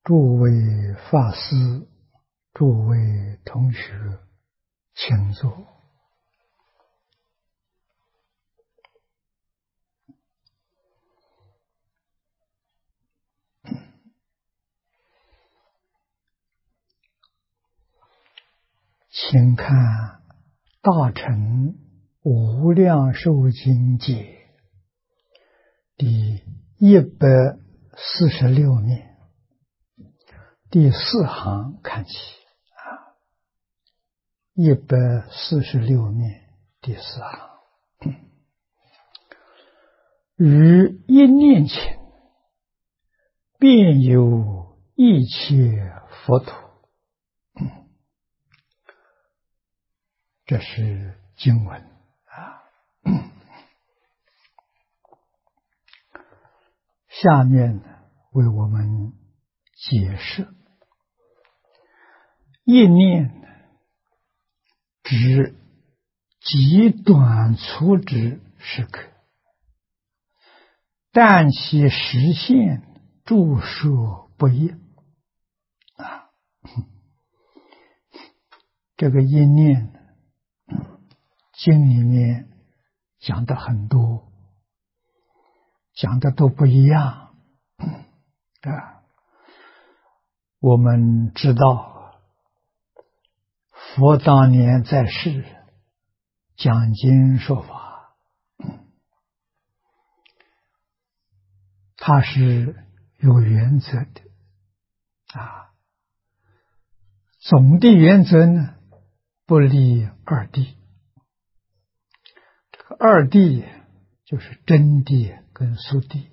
诸位法师，诸位同学，请坐。请看《大乘无量寿经解》第146面第4行看起146面第4行，于一念前，便有一切佛土。这是经文下面为我们解释，一念指极短促之时刻，但其实现著述不一这个一念经里面讲的很多，讲的都不一样我们知道佛当年在世讲经说法，他是有原则的总的原则呢，不离二谛。这个二谛就是真谛跟俗谛。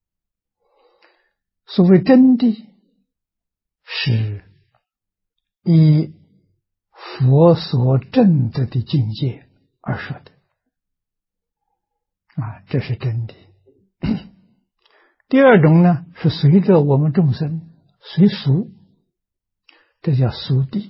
所谓真谛，是依佛所证得的境界而说的这是真谛。第二种呢，是随着我们众生随俗，这叫俗谛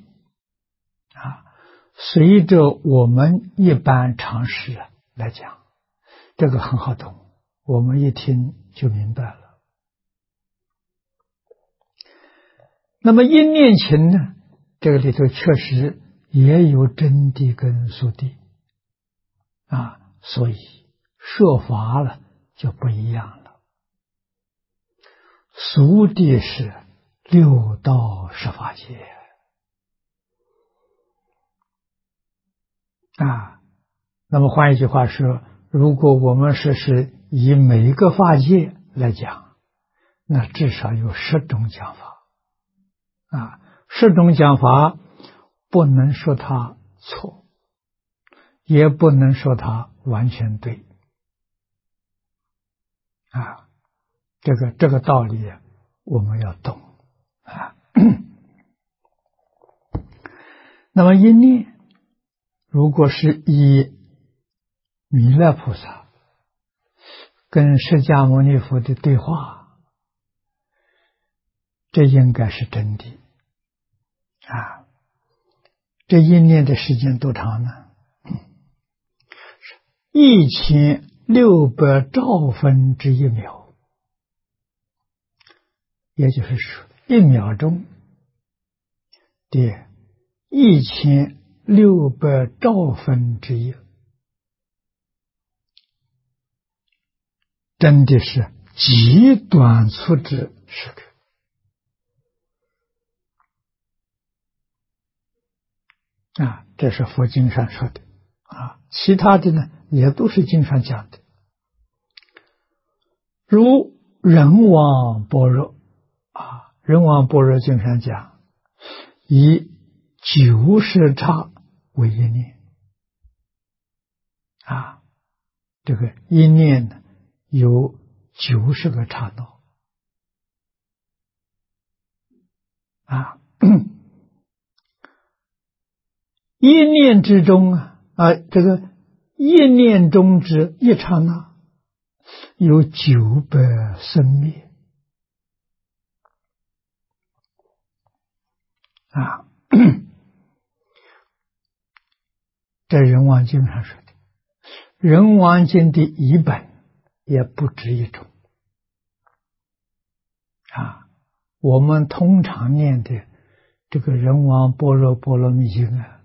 随着我们一般常识来讲，这个很好懂，我们一听就明白了。那么一念情呢，这个里头确实也有真谛跟俗谛所以说法了就不一样了。俗谛是六道十法界那么换一句话说，如果我们是以每一个法界来讲，那至少有10种讲法10种讲法不能说它错，也不能说它完全对这个道理我们要懂那么一念如果是以弥勒菩萨跟释迦牟尼佛的对话，这应该是真谛这一念的时间多长呢？1600兆分之1秒，也就是说1秒钟的1600兆分之1，真的是极短促之时刻这是佛经上说的其他的呢也都是经上讲的。如人王般若人王般若经上讲，以90刹为一念这个一念呢有90个刹那一念之中这个一念中之一刹那有900生灭在人王经上说的，人王经的译本也不止一种我们通常念的这个人王般若波罗蜜经啊，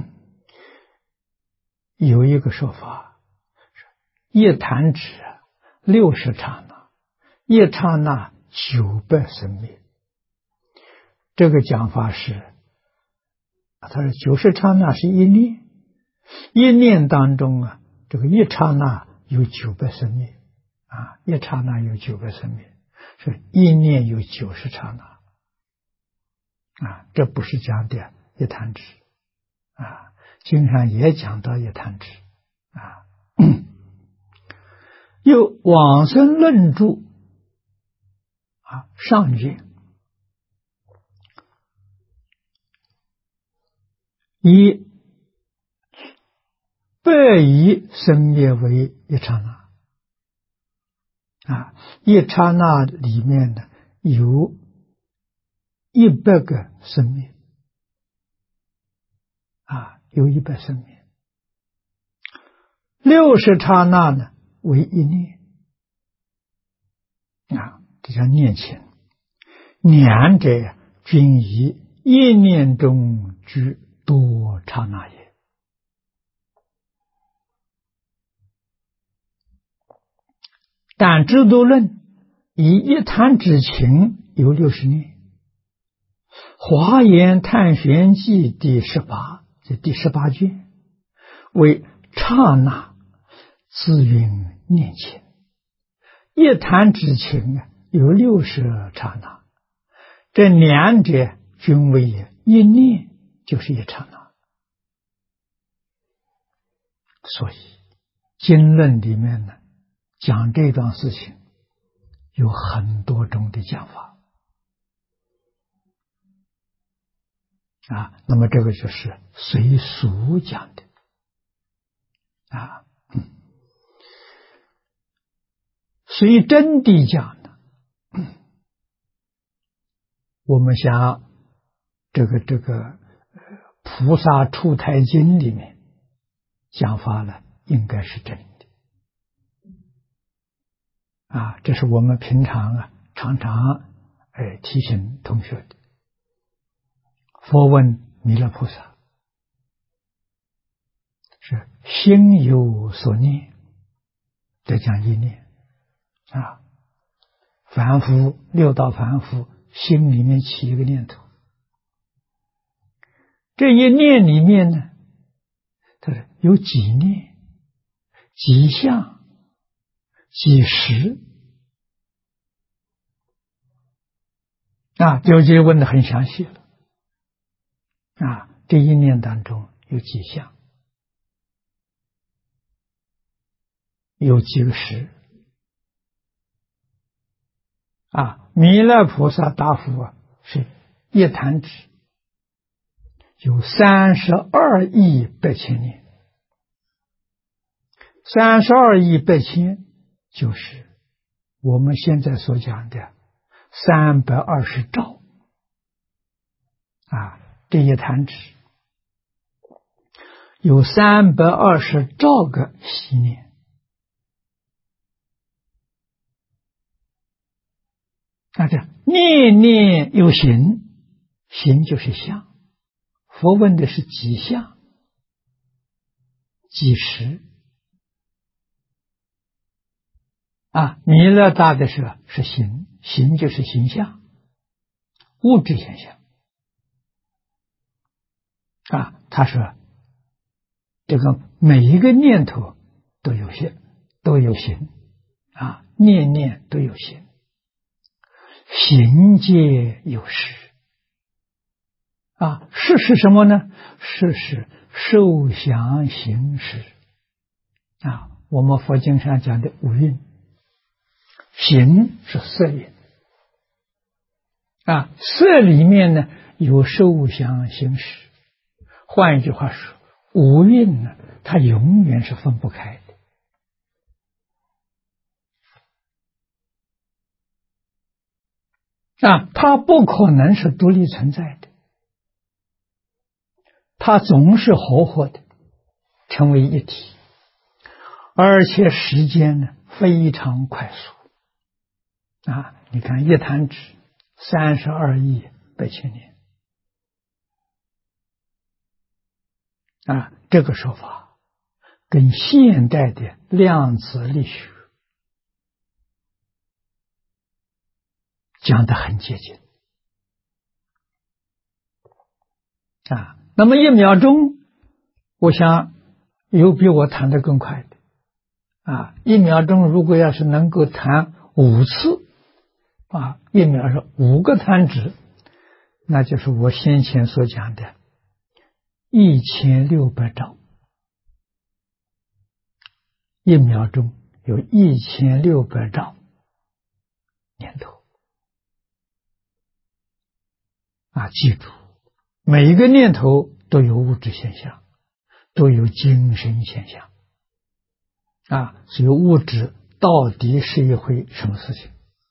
有一个说法，一弹指60刹那，一刹那900生灭。这个讲法是，他说90刹那是一念，一念当中啊，这个一刹那有900生灭啊，一刹那有900生灭，是一念有90刹那啊，这不是讲的一弹指啊，经上也讲到一弹指啊。又往生论著啊上卷，以100亿生灭为一刹那啊，一刹那里面呢有100个生灭啊，有100生灭。60刹那呢为一念啊，这叫念情。两者均以一念中居多刹那也。但制度论以一弹指情有60念，华严探玄记第18，这第18卷为刹那自云念情，一弹指情有60刹那，这两者均为一念，就是一刹那。所以经论里面呢，讲这桩事情有很多种的讲法啊。那么这个就是随俗讲的啊。随真谛讲的，我们想这个菩萨出胎经里面讲法呢，应该是真的啊。这是我们平常常常提醒同学的。佛问弥勒菩萨，是心有所念，这讲一念啊。凡夫六道凡夫心里面起一个念头，这一念里面呢，它是有几念、几相、几时啊，就问得很详细了啊。这一念当中有几相，有几个时啊。弥勒菩萨答复是一弹指有32亿8千年，32亿8千就是我们现在所讲的320兆啊。这一弹指有320兆个息念啊，这念念有形，形就是相。佛问的是几相、几时啊？弥勒答的是形，形就是形象，物质现象啊。他说这个每一个念头都有形，都有形啊，念念都有形，形皆有识啊。识是什么呢？识是受想行识啊。我们佛经上讲的五蕴，形是色蕴啊，色里面呢有受想行识。换一句话说，五蕴呢，它永远是分不开的啊，它不可能是独立存在的，它总是合伙的，成为一体，而且时间呢非常快速啊。你看一弹指 32亿8千年。这个说法跟现代的量子力学讲得很接近。那么1秒钟，我想有比我弹得更快的。1秒钟如果要是能够弹5次，1秒是5个弹指，那就是我先前所讲的1600兆。1秒钟有1600兆念头。记住，每一个念头都有物质现象，都有精神现象。所以物质到底是一回什么事情？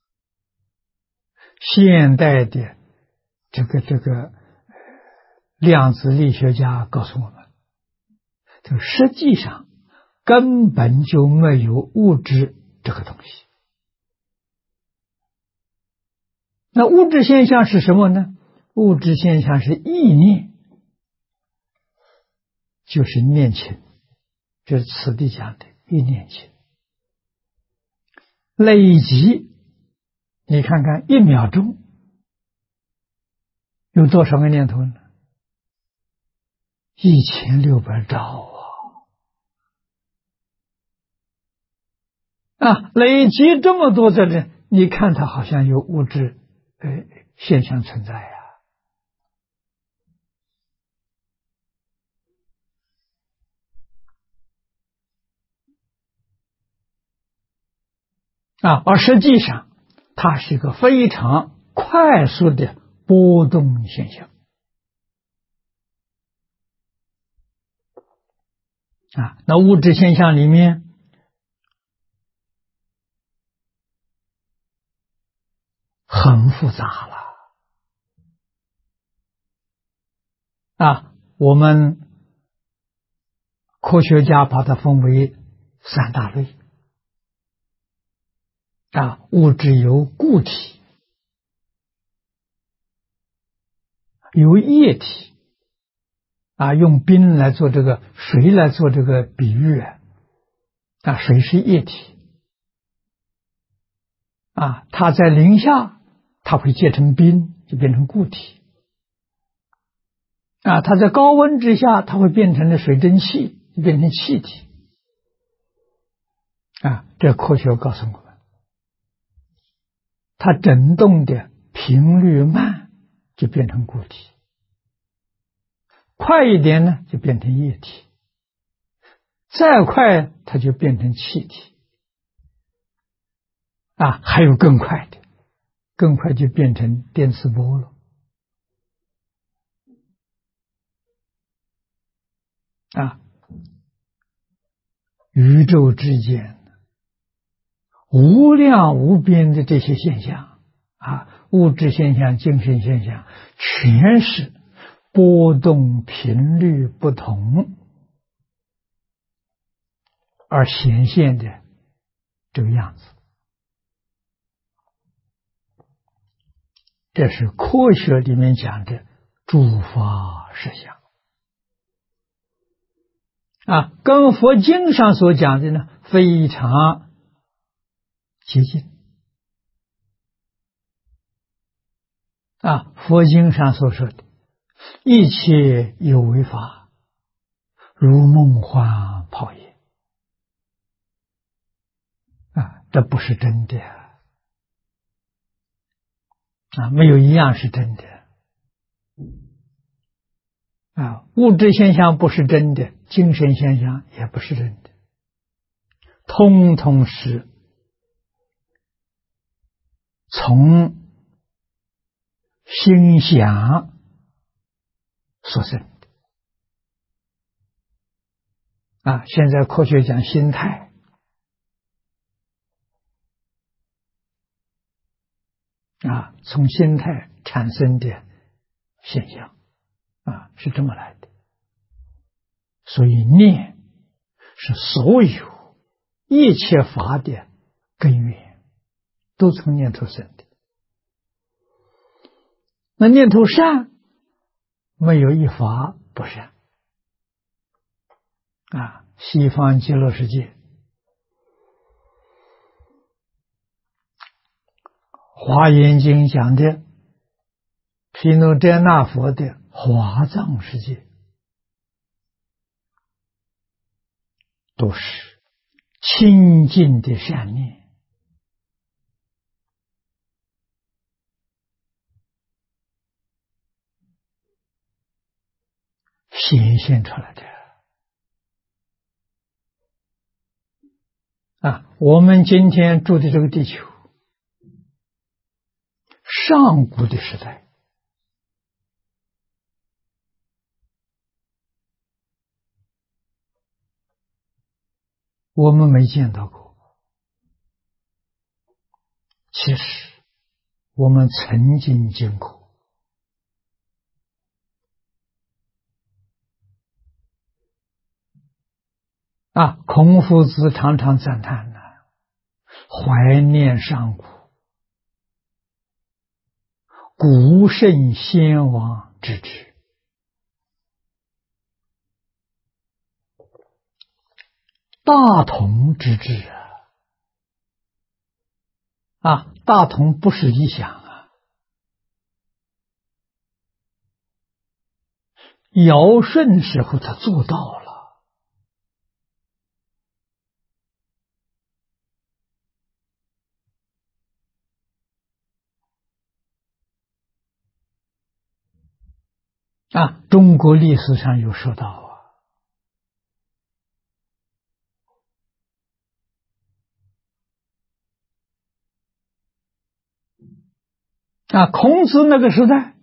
现代的这个量子力学家告诉我们，就实际上根本就没有物质这个东西。那物质现象是什么呢？物质现象是意念，就是念情，就是此地讲的一念情。累积，你看看1秒钟有多少个念头呢？1600兆累积这么多的人，你看它好像有物质现象存在而实际上它是一个非常快速的波动现象。那物质现象里面很复杂了。我们科学家把它分为3大类。物质有固体，有液体。用冰来做这个，水来做这个比喻水是液体。它在零下，它会结成冰，就变成固体。它在高温之下，它会变成了水蒸气，就变成气体。这科学告诉我们，它振动的频率慢，就变成固体；快一点呢，就变成液体；再快，它就变成气体。还有更快的，更快就变成电磁波了。宇宙之间无量无边的这些现象物质现象、精神现象，全是波动频率不同而显现的这个样子。这是科学里面讲的诸法实相跟佛经上所讲的呢非常接近。佛经上所说的一切有为法，如梦幻泡影这不是真的没有一样是真的物质现象不是真的，精神现象也不是真的，通通是从心想所生的现在科学讲心态从心态产生的现象是这么来的。所以念是所有一切法的根源，都从念头生的。 那念头善，没有一法不善。西方极乐世界华严经讲的毗卢遮那佛的华藏世界，都是清净的善念，显现出来的。我们今天住的这个地球，上古的时代，我们没见到过。其实我们曾经见过。孔夫子常常赞叹怀念上古，古圣先王之治，大同之治大同不是理想尧舜时候他做到了。中国历史上有说到孔子那个时代，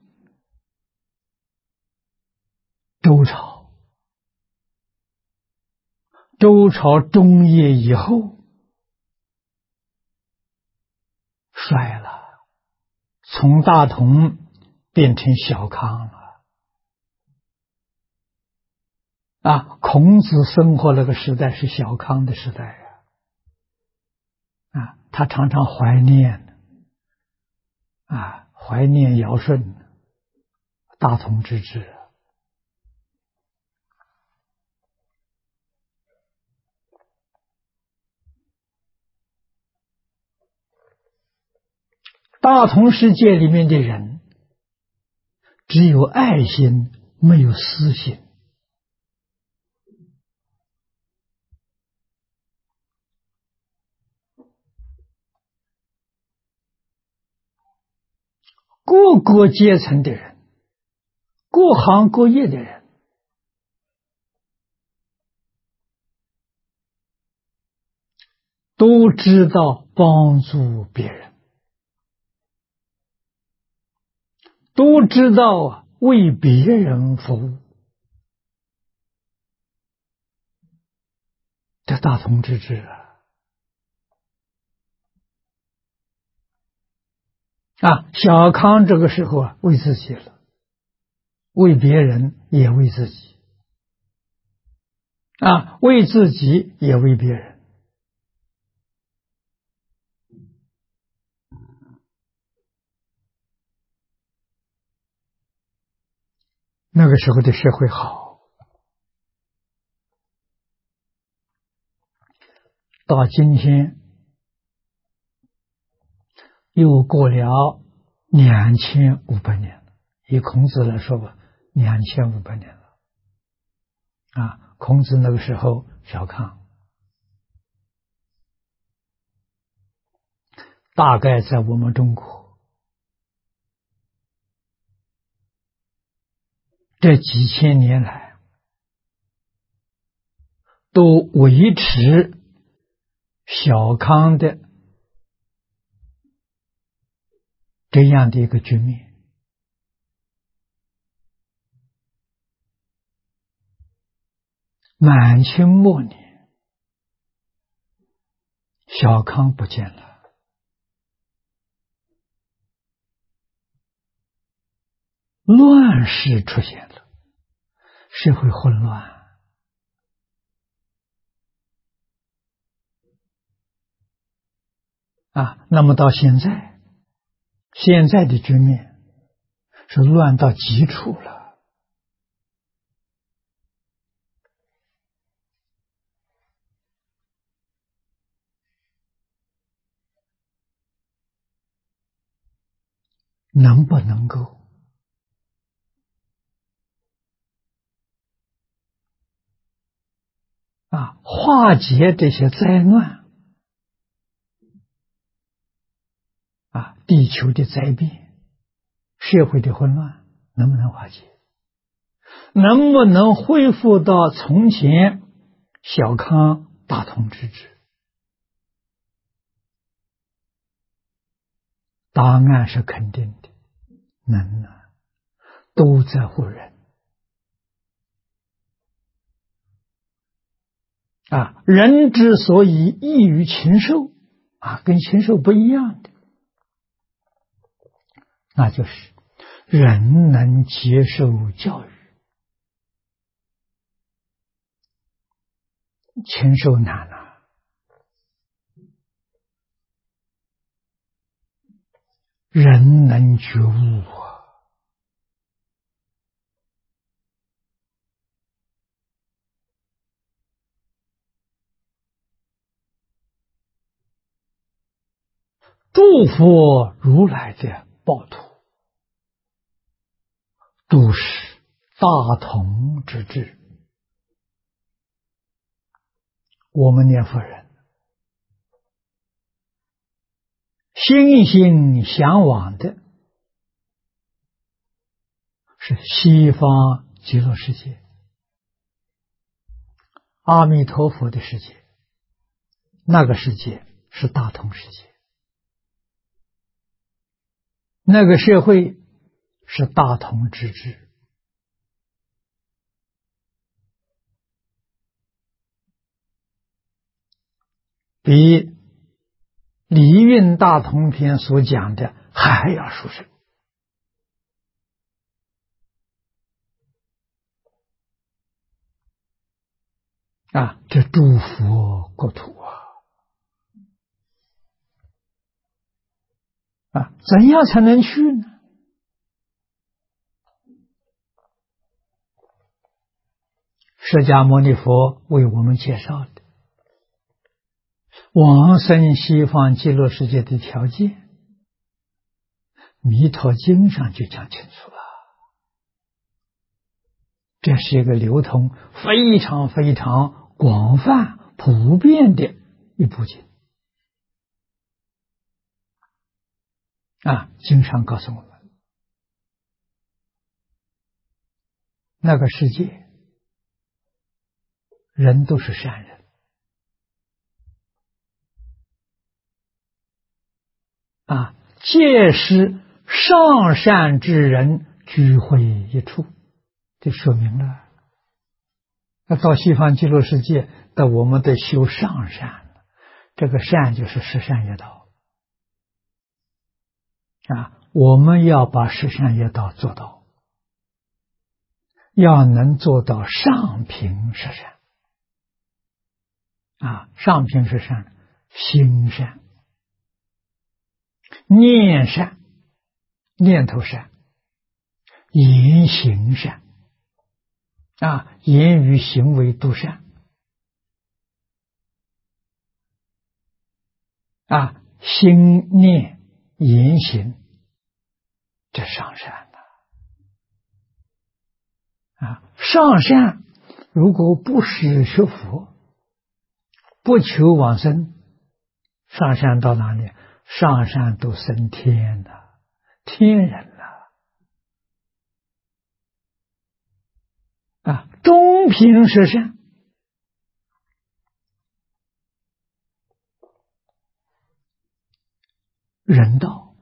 周朝中叶以后衰了，从大同变成小康了。孔子生活那个时代是小康的时代他常常怀念尧舜大同之治。大同世界里面的人只有爱心，没有私心。各个阶层的人，各行各业的人，都知道帮助别人，都知道为别人服务。这大同之治小康这个时候为自己了，为别人也为自己为自己也为别人。那个时候的社会好。到今天又过了2500年了，以孔子来说吧，2500年了孔子那个时候小康，大概在我们中国这几千年来都维持小康的这样的一个局面。满清末年，小康不见了，乱世出现了，社会混乱。那么到现在的局面是乱到极处了。能不能够化解这些灾难地球的灾变、社会的混乱，能不能化解？能不能恢复到从前小康大同之治？答案是肯定的，能都在乎人人之所以异于禽兽跟禽兽不一样的，那就是人能接受教育，禽兽难人能觉悟诸佛如来的报土都是大同之治。我们念佛人心心向往的是西方极乐世界，阿弥陀佛的世界，那个世界是大同世界，那个社会是大同之治。比《礼运大同篇》所讲的还要殊胜这诸佛国土怎样才能去呢？释迦牟尼佛为我们介绍的往生西方极乐世界的条件，《弥陀经》上就讲清楚了。这是一个流通非常非常广泛普遍的一部经经上告诉我们，那个世界人都是善人皆是上善之人聚会一处，这说明了到西方极乐世界的我们得修上善，这个善就是十善业道我们要把十善业道做到，要能做到上品十善上品十善，心善、念善、念头善、言行善言语行为都善心念言行，这上善上善如果不是学佛，不求往生，上善到哪里？上善都升天了，天人了中品十善，人道，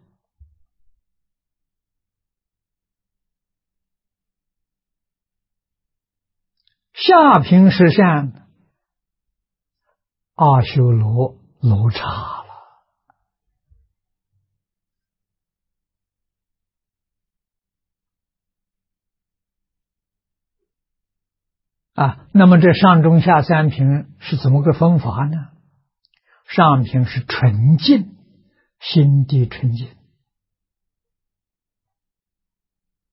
下品十善，阿修罗罗刹了那么这上中下三品是怎么个分法呢？上品是纯净，心地纯净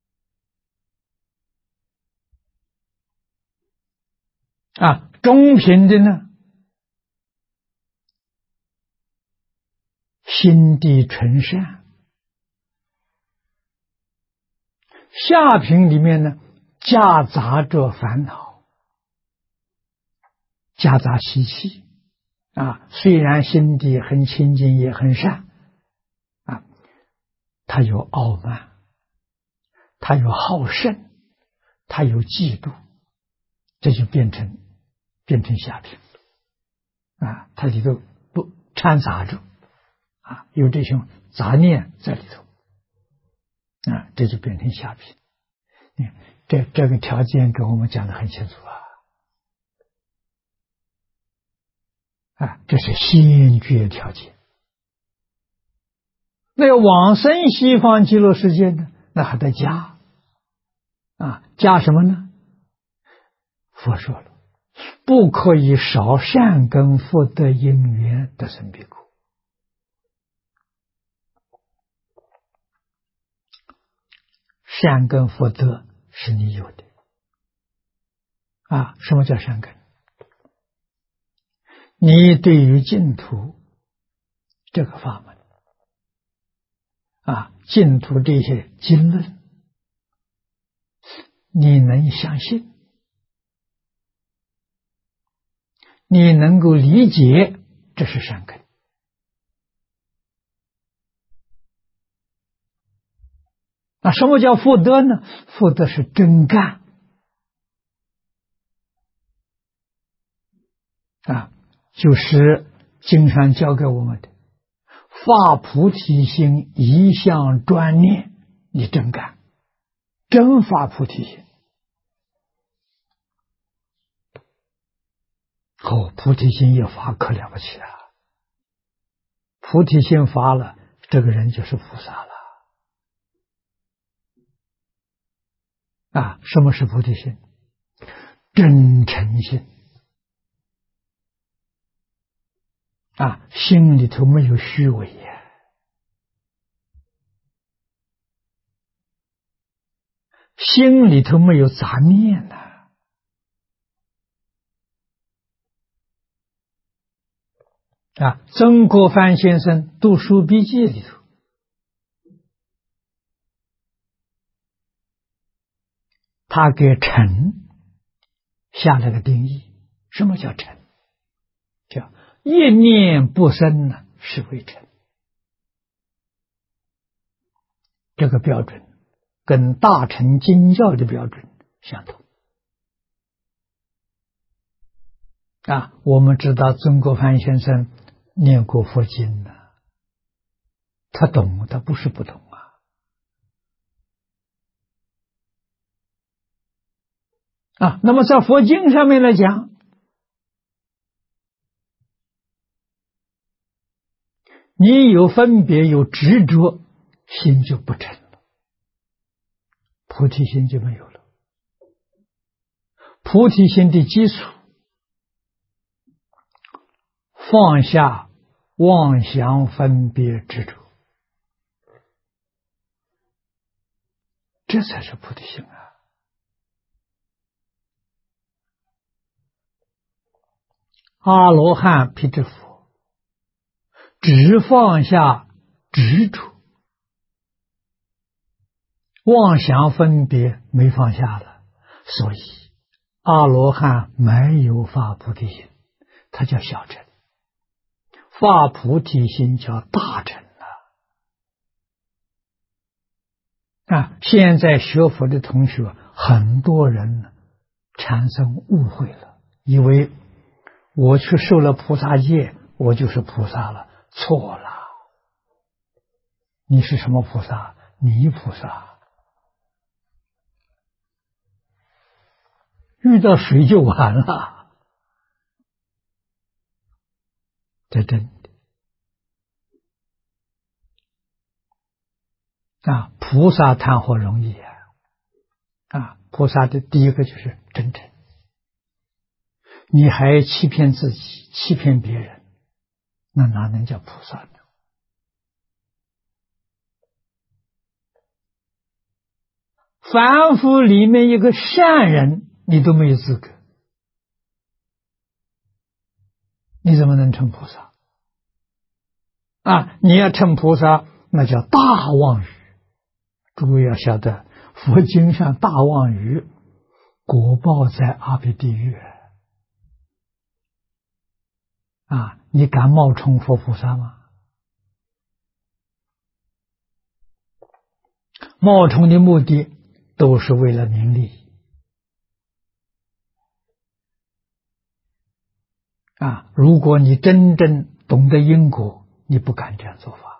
中品的呢，心地纯善；下品里面呢，夹杂着烦恼，夹杂习气。虽然心地很清净，也很善，他有傲慢，他有好胜，他有嫉妒，这就变成下品它里头不掺杂着有这种杂念在里头这就变成下品。这个条件给我们讲得很清楚这是先决条件。那要往生西方极乐世界呢，那还得加加什么呢？佛说了，不可以少善根福德因缘得生彼国。善根福德是你有的什么叫善根？你对于净土这个法门净土这些经论，你能相信，你能够理解，这是善根什么叫福德呢？福德是真干就是经上教给我们的发菩提心，一向专念，你真干，真发菩提心。菩提心一发可了不起菩提心发了，这个人就是菩萨了什么是菩提心？真诚心心里头没有虚伪心里头没有杂念曾国藩先生读书笔记里头他给诚下了个定义。什么叫诚？叫一念不生是为诚。这个标准跟大乘经教的标准相同我们知道曾国藩先生念过佛经他懂，他不是不懂那么在佛经上面来讲，你有分别有执着，心就不成了，菩提心就没有了。菩提心的基础，放下妄想分别执着，这才是菩提心阿罗汉辟支佛只放下执着，妄想分别没放下了，所以阿罗汉没有发菩提心，他叫小乘。发菩提心叫大乘现在学佛的同学很多人产生误会了，以为我去受了菩萨戒，我就是菩萨了。错了，你是什么菩萨？泥菩萨，遇到水就完了，这真的菩萨谈何容易菩萨的第一个就是真诚，你还欺骗自己，欺骗别人，那哪能叫菩萨呢？凡夫里面一个善人你都没有资格你怎么能成菩萨？你要成菩萨，那叫大妄语。诸位要晓得，佛经上大妄语果报在阿鼻地狱。你敢冒充佛菩萨吗？冒充的目的都是为了名利。如果你真正懂得因果，你不敢这样做法。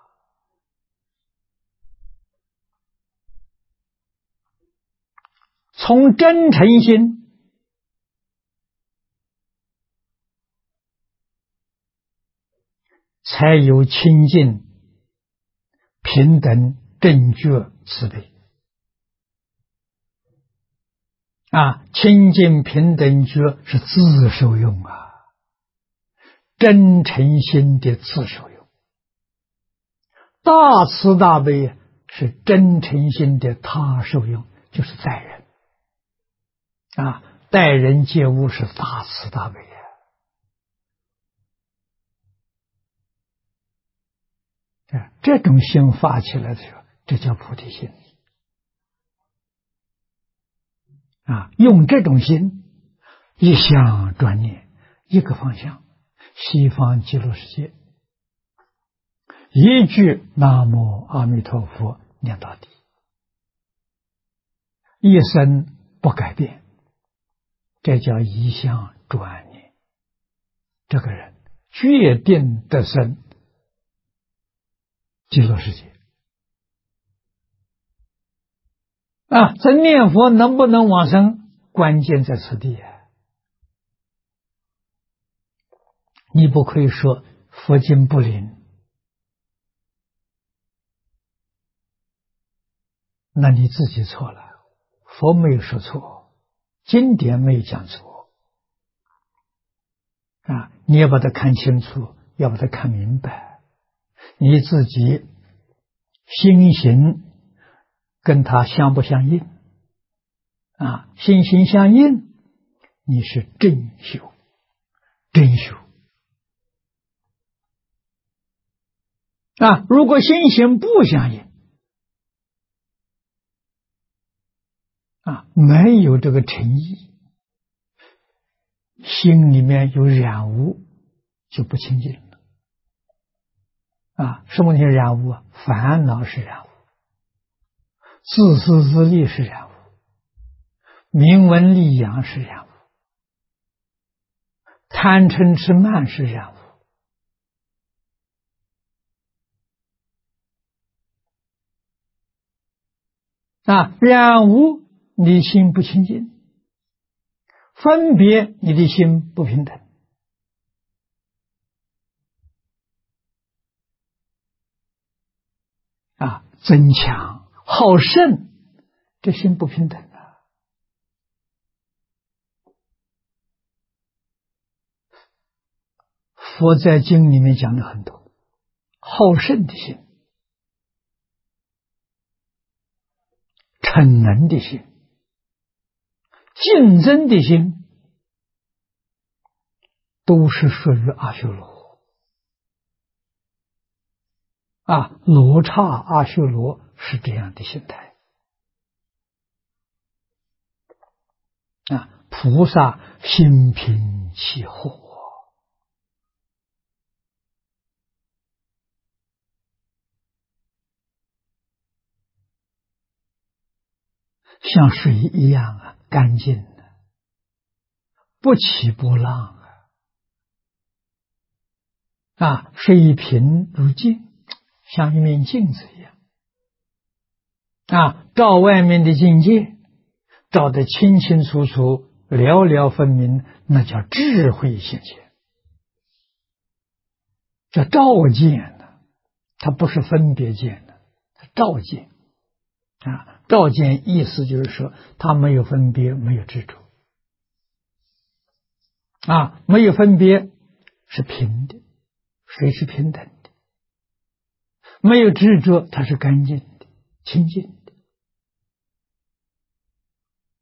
从真诚心才有清净、平等、正觉、慈悲。清净、平等、觉是自受用真诚心的自受用。大慈大悲是真诚心的他受用，就是待人。待人接物是大慈大悲这种心发起来的时候，这叫菩提心。用这种心一向专念一个方向，西方极乐世界，一句南无阿弥陀佛念到底，一生不改变，这叫一向专念。这个人决定得生极乐世界。这念佛能不能往生，关键在此地你不可以说佛经不灵，那你自己错了。佛没有说错，经典没有讲错你要把它看清楚，要把它看明白，你自己心行跟它相不相应心行相应，你是正修真修如果心行不相应没有这个诚意，心里面有染污，就不清净了什么叫染污烦恼是染污，自私自利是染污，名闻利养是染污，贪嗔痴慢是染污染污你心不清净，分别你的心不平等增强好胜，这心不平等佛在经里面讲了很多，好胜的心，逞能的心，竞争的心，都是属于阿修罗罗刹阿修罗是这样的心态菩萨心平气和像水一样干净的，不起波浪水平如镜，像一面镜子一样照外面的境界，照得清清楚楚，了了分明，那叫智慧现前，叫照见它不是分别见它照见照见意思就是说，它没有分别，没有执着没有分别是平的，水是平等的，没有执着，它是干净的、清净的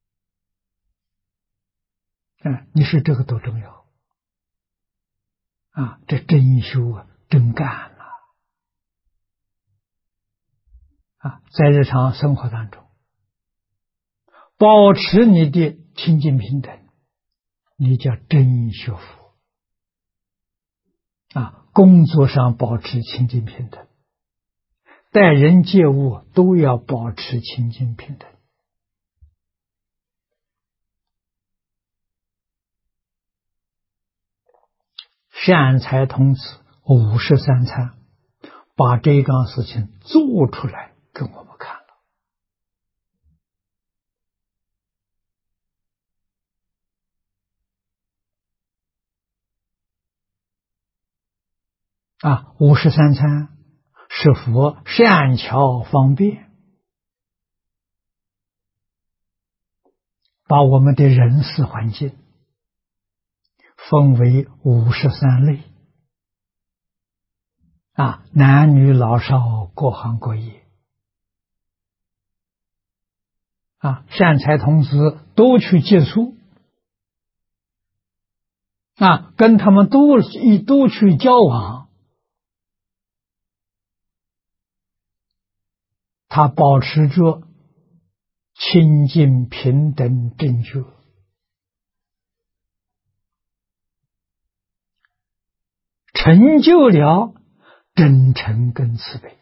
你是这个多重要这真修真干在日常生活当中，保持你的清净平等，你叫真学佛工作上保持清净平等，待人接物都要保持清净平等。善财童子53参把这一桩事情做出来给我们看了53参是佛善巧方便，把我们的人事环境分为53类男女老少各行各业善财童子都去接触跟他们都去交往，他保持着清净平等正觉，成就了真诚跟慈悲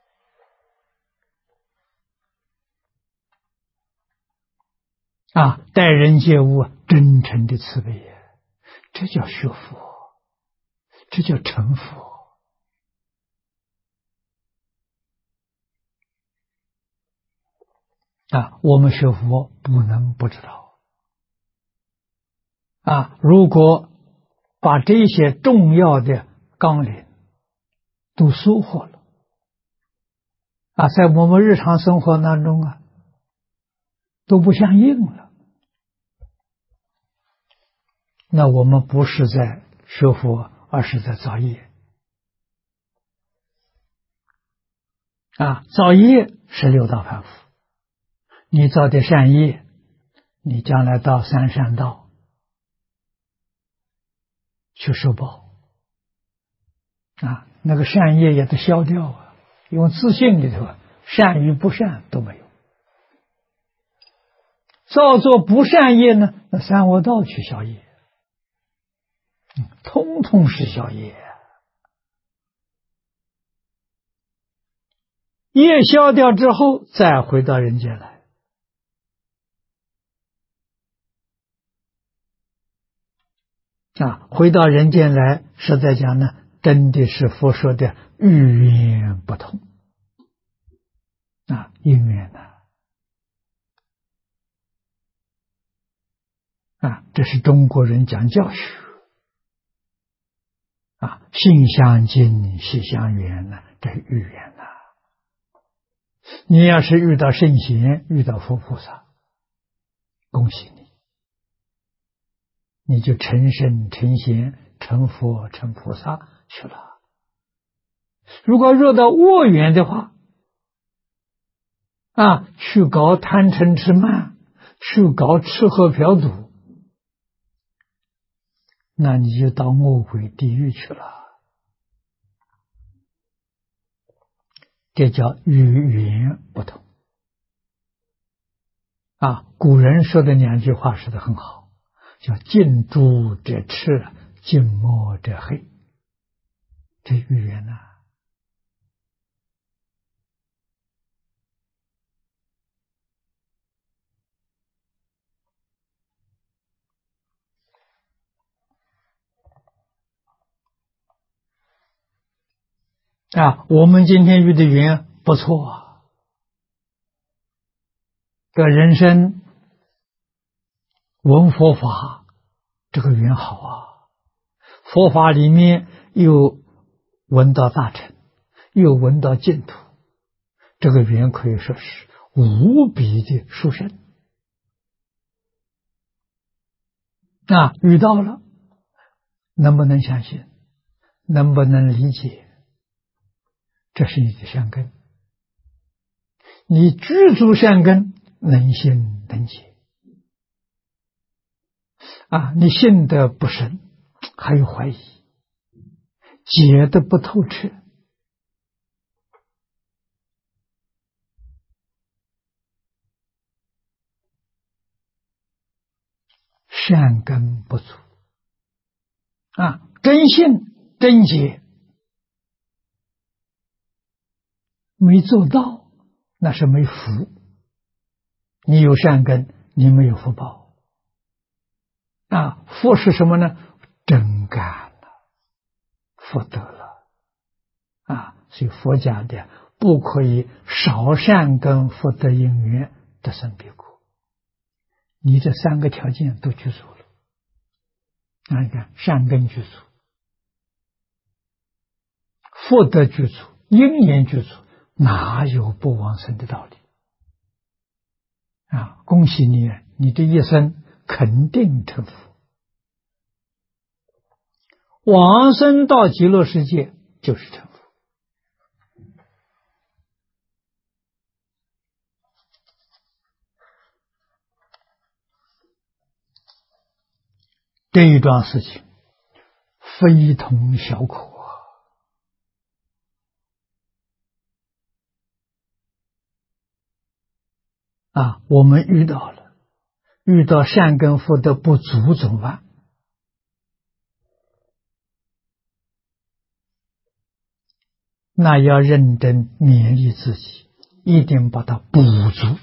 待人接物真诚的慈悲，这叫学佛，这叫成佛我们学佛不能不知道如果把这些重要的纲领都收获了在我们日常生活当中都不相应了，那我们不是在学佛，而是在造业造业是六道凡夫，你造的善业，你将来到三善道去受报那个善业也得消掉因为自信里头善与不善都没有，造作不善业呢，那三恶道去消业通通是消业业消掉之后再回到人间来回到人间来，实在讲呢，真的是佛说的语言不同因缘这是中国人讲教学性相近习相远这是语言你要是遇到圣贤，遇到佛菩萨，恭喜你，你就成圣成贤成佛成菩萨去了。如果遇到恶缘的话去搞贪嗔痴慢，去搞吃喝嫖赌，那你就到恶鬼地狱去了。这叫语言不同古人说的两句话说得很好，叫近朱者赤，近墨者黑，这语言我们今天遇的缘不错这人生闻佛法，这个缘好佛法里面又闻到大乘，又闻到净土，这个缘可以说是无比的殊胜遇到了，能不能相信，能不能理解，这是你的善根，你具足善根，能信能解你信得不深，还有怀疑解得不透彻，善根不足真信真解没做到，那是没福。你有善根，你没有福报福是什么呢？真干了，福德了所以佛讲的不可以少善根福德因缘得生彼国。你这三个条件都具足了你看善根具足，福德具足，因缘具足，哪有不往生的道理恭喜你，你这一生肯定成佛，往生到极乐世界就是成佛。这一桩事情非同小可我们遇到善根福德不足怎么办？那要认真勉励自己，一定把它补足，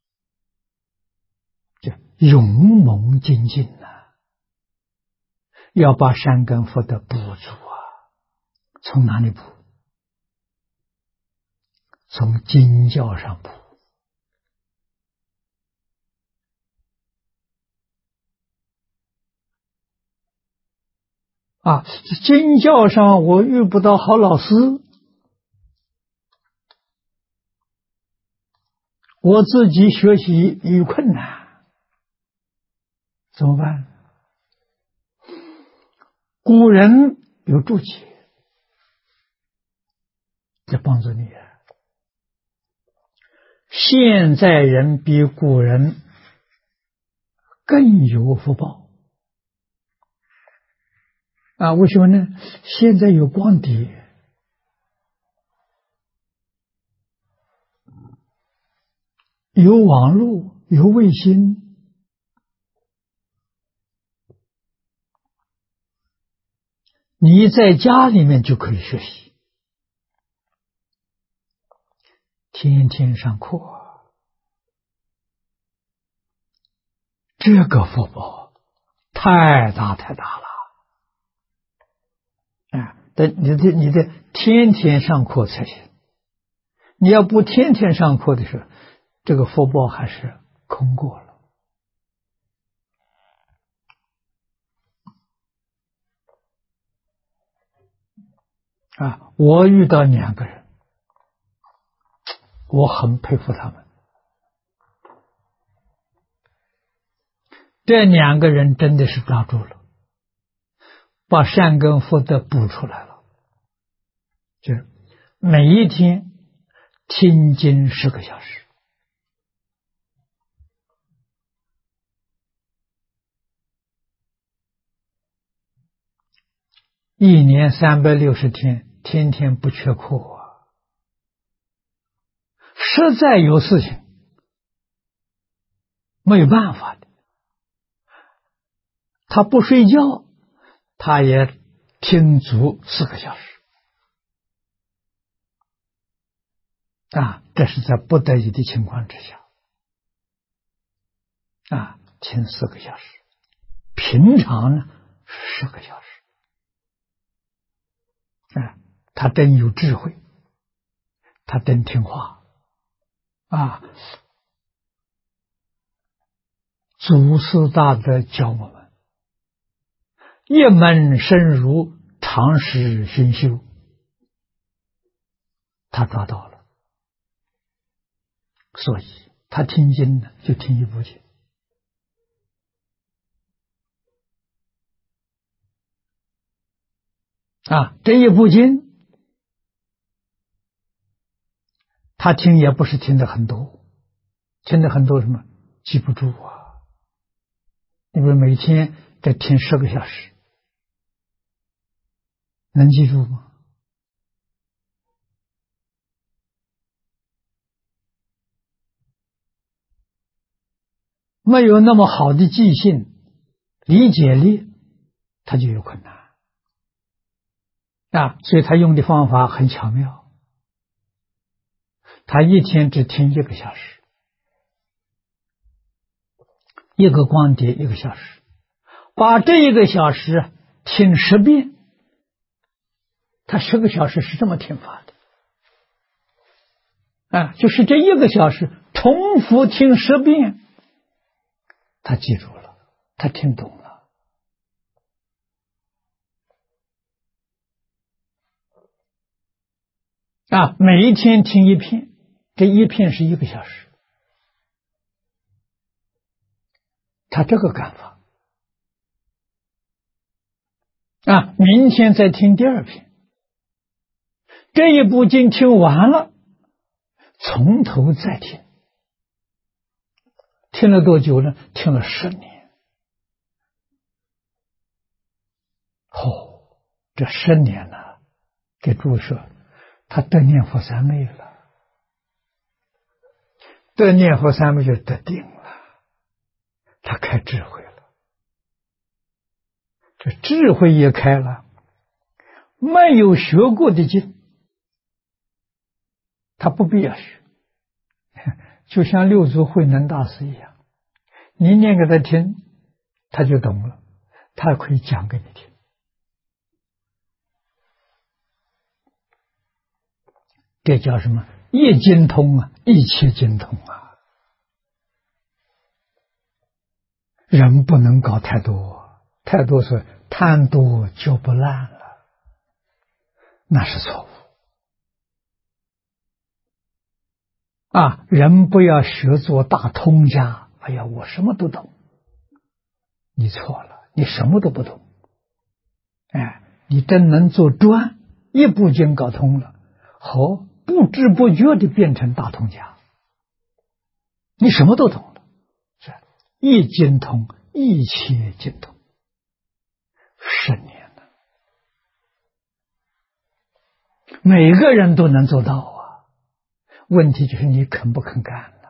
就勇猛精进要把善根福德补足从哪里补？从经教上补经教上我遇不到好老师，我自己学习有困难，怎么办？古人有注解，这帮助你现在人比古人更有福报为什么呢？现在有光碟，有网络，有卫星，你在家里面就可以学习，天天上课这个福报太大太大了你得天天上课才行。你要不天天上课的时候，这个福报还是空过了我遇到两个人，我很佩服他们。这两个人真的是抓住了，把善根福德补出来了，就是每一天听经10个小时，一年360天，天天不缺课实在有事情没有办法的，他不睡觉，他也听足4个小时这是在不得已的情况之下听4个小时，平常呢10个小时他真有智慧，他真听话祖师大德教我们一门深入，常识熏修，他抓到了，所以他听经呢就听一部经这一部经他听也不是听得很多，听得很多什么记不住因为每天在听10个小时能记住吗？没有那么好的记性、理解力，他就有困难啊。所以他用的方法很巧妙，他一天只听1个小时，一个光碟1个小时，把这1个小时听10遍，他10个小时是这么听法的啊，就是这1个小时重复听10遍，他记住了，他听懂了啊。每一天听1篇，这1篇是1个小时，他这个干法啊。明天再听第2篇，这一部经听完了，从头再听，听了多久呢？听了10年。这10年呢，给注释，他得念佛三昧了，得念佛三昧就得定了，他开智慧了，这智慧也开了，没有学过的经，他不必要学，就像六祖慧能大师一样，你念给他听，他就懂了，他可以讲给你听。这叫什么？一经通啊，一切经通啊。人不能搞太多，太多是贪多就不烂了，那是错误啊！人不要学做大通家，哎呀，我什么都懂，你错了，你什么都不懂。哎，你真能做专，一部经搞通了，好，不知不觉的变成大通家，你什么都懂了，是一经通，一切经通，10年了，每个人都能做到啊。问题就是你肯不肯干了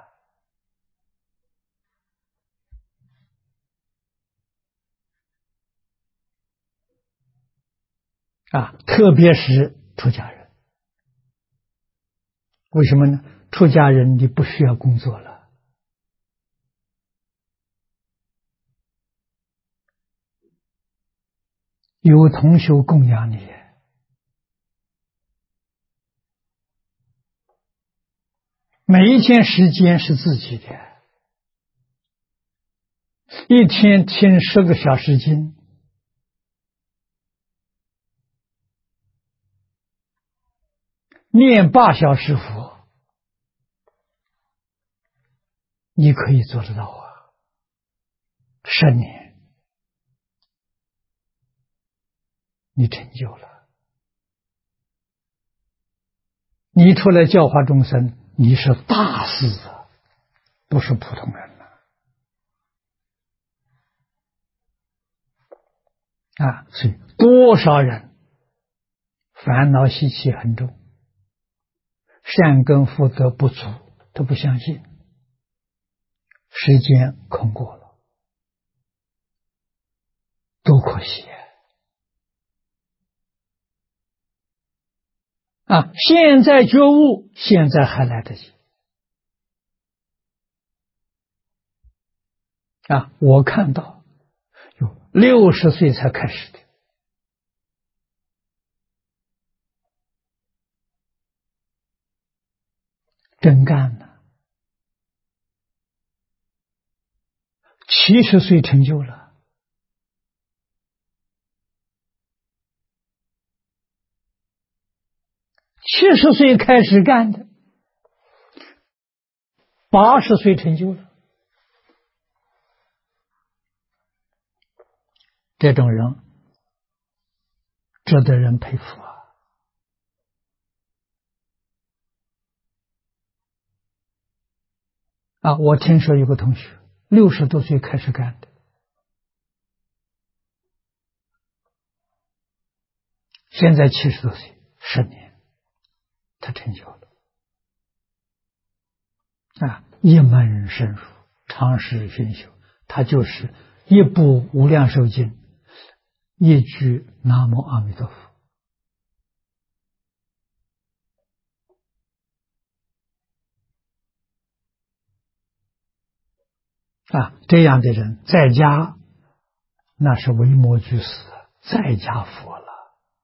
啊！特别是出家人，为什么呢？出家人你不需要工作了，有同修供养你，每一天时间是自己的，一天听10个小时经，念8小时佛，你可以做得到啊！10年，你成就了，你出来教化众生，你是大事啊，不是普通人了啊！所以多少人烦恼习气很重，善根福德不足，都不相信，时间空过了，多可惜啊！现在觉悟，现在还来得及啊！我看到有60岁才开始的，真干了，70岁成就了，70岁开始干的，80岁成就了。这种人值得人佩服啊！我听说有个同学60多岁开始干的， 现在70多岁，10年，他成就了。一门深入，长时熏修，他就是一部无量寿经，一句南无阿弥陀佛。这样的人在家那是维摩居士，在家佛了；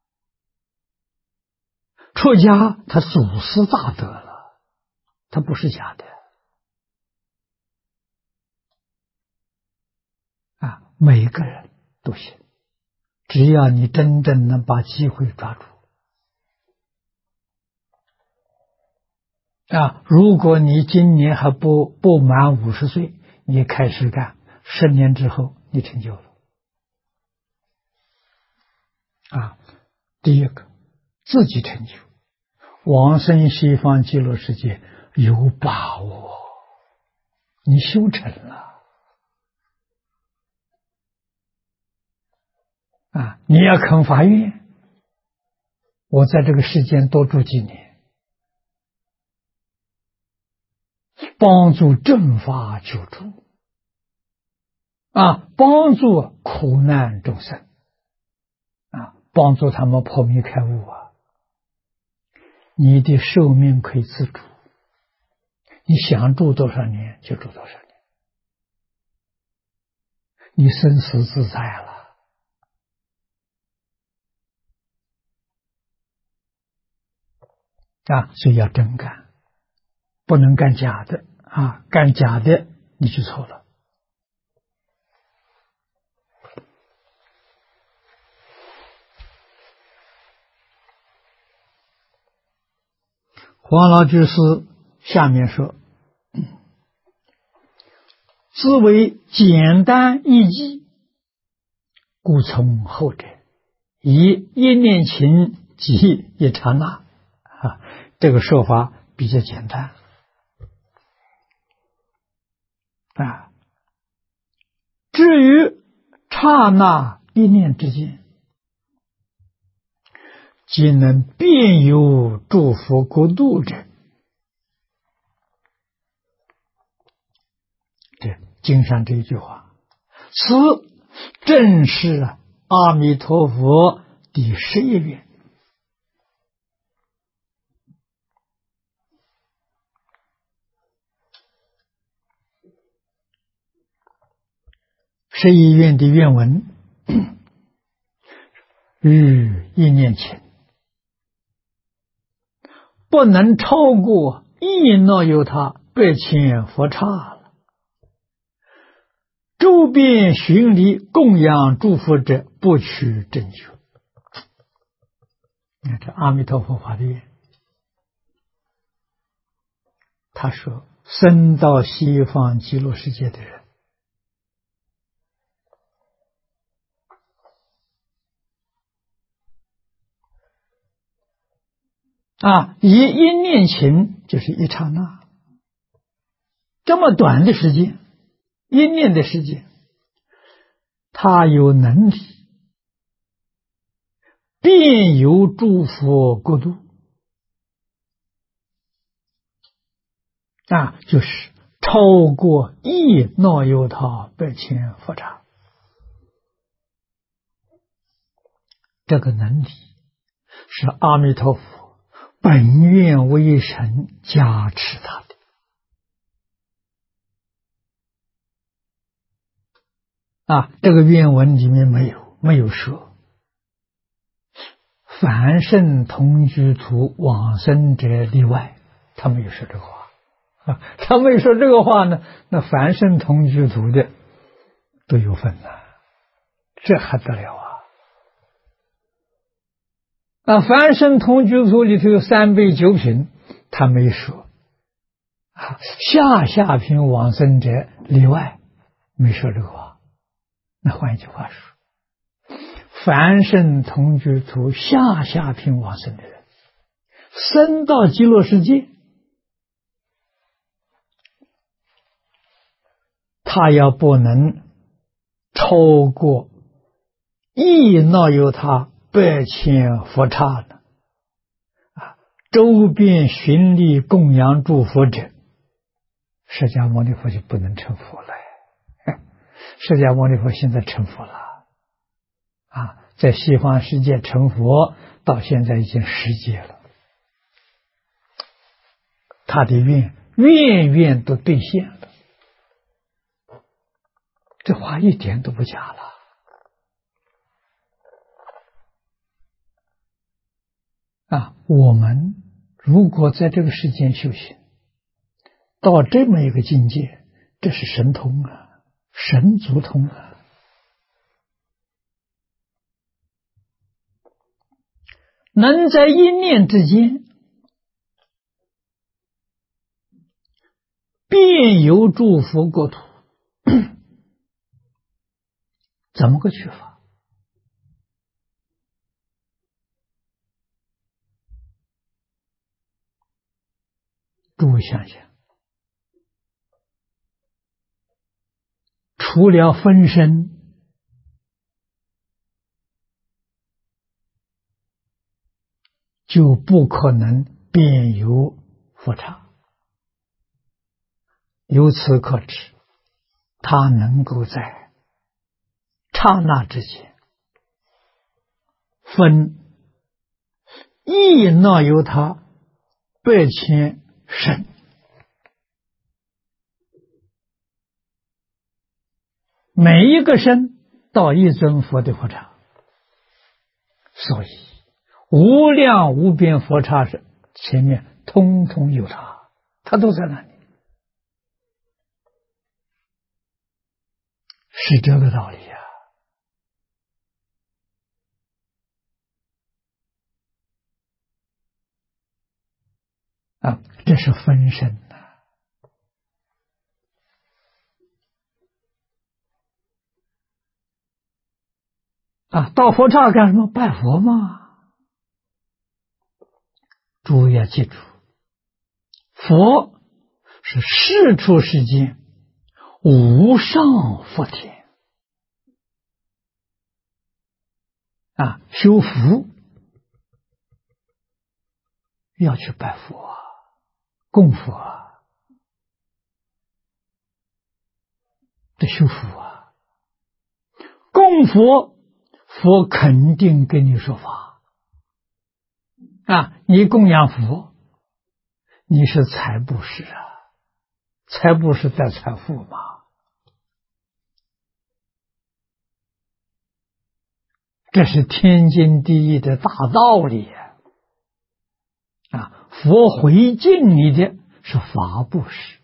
出家他祖师大德了，他不是假的。每一个人都行，只要你真正能把机会抓住。如果你今年还不满50岁，你开始干，10年之后你成就了。第一个自己成就，往生西方极乐世界有把握，你修成了。你要肯发愿，我在这个世间多住几年，帮助正法救助，帮助苦难众生，帮助他们破迷开悟你的寿命可以自主，你想住多少年就住多少年，你生死自在了。所以要真干，不能干假的干假的你就错了。黄老居士下面说，自为简单易记，故从后者，以一念情即一刹那。这个说法比较简单至于刹那一念之间，即能遍游诸佛国度者，这经上这一句话，此正是阿弥陀佛第11愿。11愿的愿文，于一念前不能超过一那由他100千佛刹了。周边巡礼供养诸佛者，不取正觉。你看这阿弥陀佛发的愿，他说生到西方极乐世界的人，以一念情就是一刹那，这么短的时间，一念的时间，他有能力遍游诸佛国度就是超过一那由他100千佛刹。这个能力是阿弥陀佛本愿威神加持他的这个愿文里面没有说凡圣同居土往生者例外，他没有说这个话他没有说这个话呢，那凡圣同居土的都有份这还得了凡圣同居土里头有3辈9品，他没说下品往生者例外，没说这个话。那换一句话说，凡圣同居土下品往生的人，生到极乐世界，他要不能超过一那由他 8千佛刹呢，周边巡礼供养诸佛者，释迦牟尼佛就不能成佛了。释迦牟尼佛现在成佛了，在西方世界成佛，到现在已经10劫了，他的愿都兑现了，这话一点都不假了。我们如果在这个世间修行，到这么一个境界，这是神通神足通能在一念之间遍游诸佛国土，怎么个去法？诸位想想，除了分身，就不可能遍游佛刹。由此可知，他能够在刹那之间分亦那由他8千身，每一个身到一尊佛的佛刹，所以无量无边佛刹前面通通有他都在那里，是这个道理这是分身到佛刹干什么？拜佛嘛。诸位要记住，佛是世出世间无上佛田修福要去拜佛供佛这修福供佛，佛肯定跟你说法你供养佛，你是财布施财布施带财富嘛，这是天经地义的大道理佛回敬你的是法布施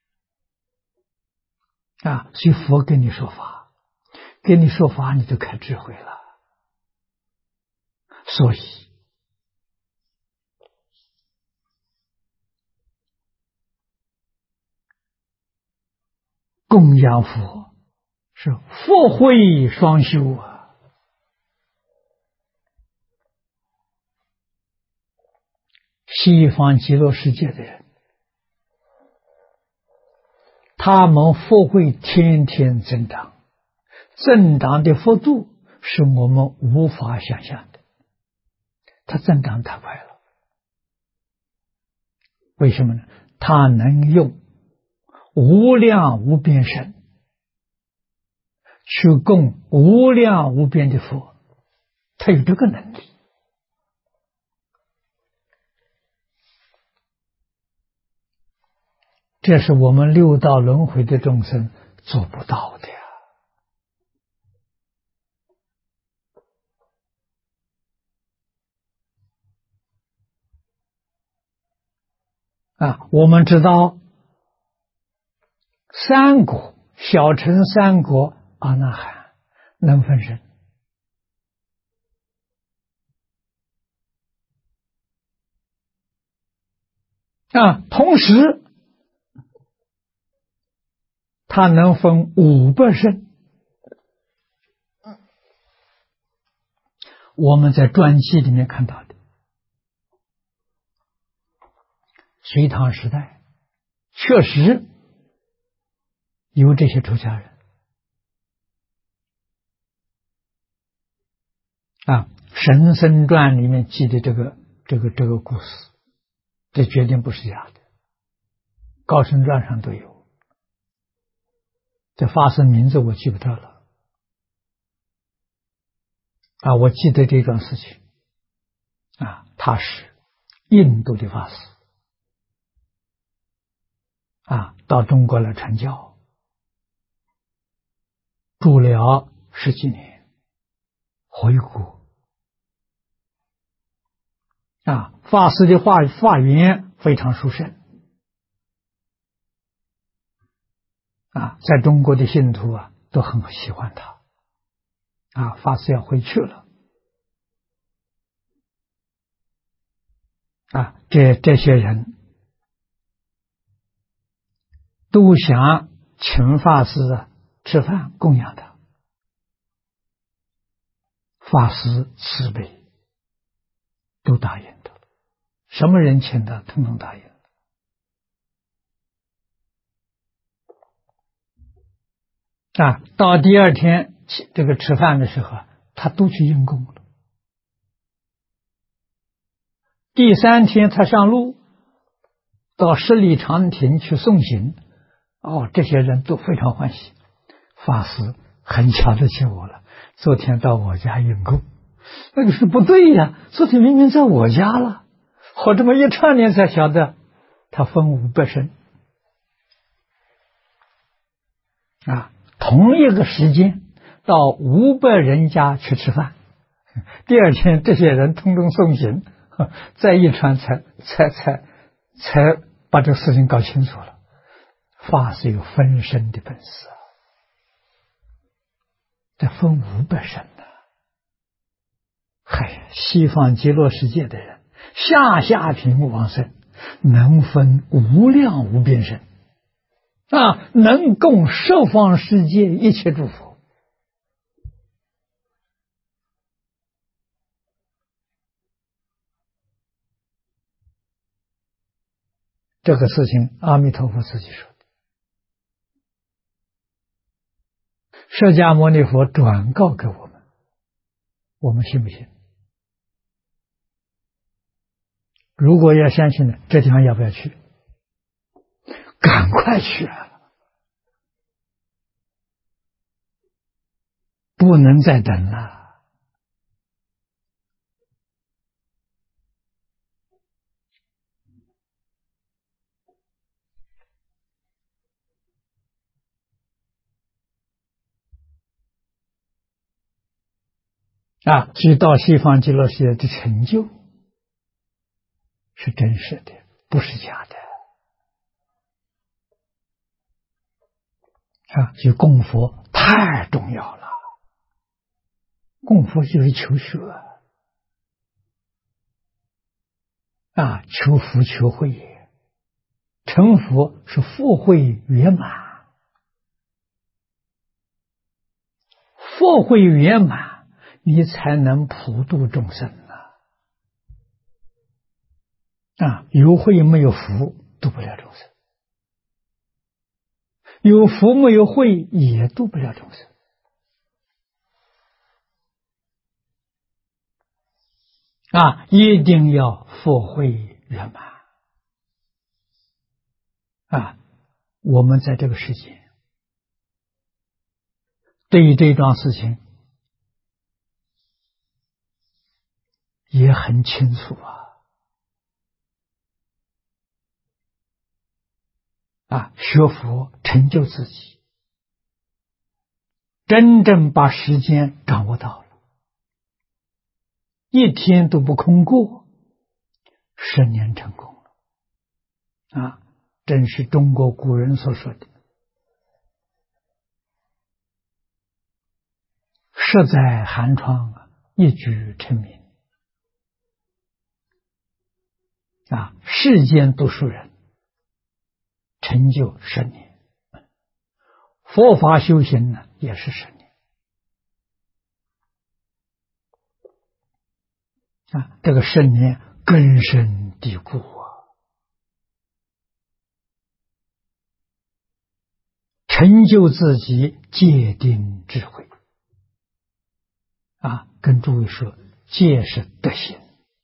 所以佛跟你说法，跟你说法你就开智慧了。所以供养佛是佛慧双修西方极乐世界的人，他们佛慧天天增长，增长的幅度是我们无法想象的，它增长太快了。为什么呢？他能用无量无边身去供无量无边的佛，他有这个能力。这是我们六道轮回的众生做不到的我们知道三果小乘三果阿那含能分身同时他能分500身。我们在传记里面看到的，隋唐时代确实有这些出家人神僧传》里面记的这个故事，这决定不是假的，《高僧传》上都有。这法师名字我记不得了啊，我记得这桩事情啊，他是印度的法师啊，到中国来传教，住了10几年，回国啊，法师的法缘非常殊胜啊，在中国的信徒啊都很喜欢他啊，法师要回去了啊，这些人都想请法师吃饭供养他，法师慈悲，都答应的，什么人请他，统统答应。啊，到第二天这个吃饭的时候，他都去应供了。第3天他上路，到十里长亭去送行。哦，这些人都非常欢喜。法师很瞧得起我了，昨天到我家应供，那个是不对呀，昨天明明在我家了。我这么一串联才晓得，他分500身啊，同一个时间到500人家去吃饭，第二天这些人通通送行，再一传才把这个事情搞清楚了。法师有分身的本事啊，这分500身呢。嗨，西方极乐世界的人下品往生，能分无量无边身啊，能供十方世界一切诸佛。这个事情阿弥陀佛自己说的，释迦牟尼佛转告给我们，我们信不信？如果要相信呢，这地方要不要去？赶快去啊！不能再等了。啊，去到西方极乐世界的成就是真实的，不是假的。啊，所以供佛太重要了。供佛就是求学啊，求福求慧也。成佛是福慧圆满，福慧圆满，你才能普度众生啊！有慧没有福，度不了众生；有福没有慧，也度不了众生。啊，一定要福慧圆满啊！我们在这个世界，对于这桩事情也很清楚啊！学佛成就自己，真正把时间掌握到了，一天都不空过，10年成功了啊！正是中国古人所说的“十载寒窗，一举成名”啊！世间读书人成就10年，佛法修行呢也是10年啊！这个10年根深蒂固成就自己戒定智慧啊！跟诸位说， 戒是德行，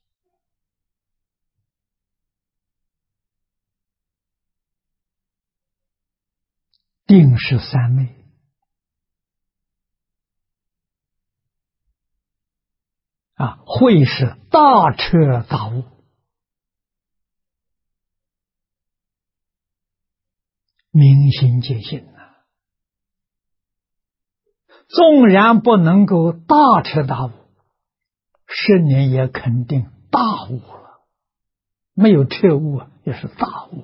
定是三昧，慧是大彻大悟，明心见性啊。纵然不能够大彻大悟，10年也肯定大悟了，没有彻悟也是大悟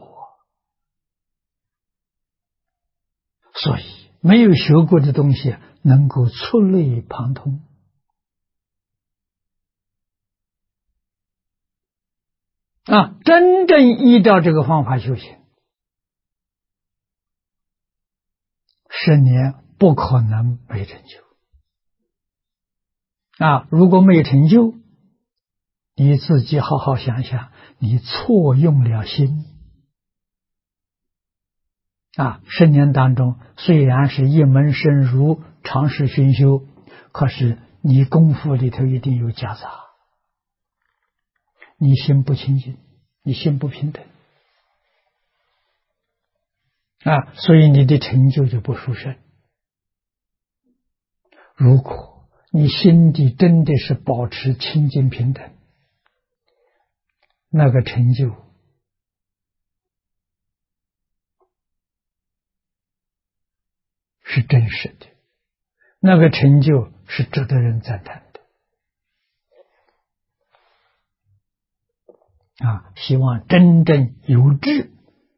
所以没有学过的东西能够触类旁通真正依照这个方法修行，10年不可能没成就如果没成就，你自己好好想想，你错用了心10年当中虽然是一门深入，尝试熏修，可是你功夫里头一定有夹杂，你心不清净，你心不平等所以你的成就就不殊胜。如果你心底真的是保持清净平等，那个成就是真实的，那个成就是值得人赞叹的希望真正有志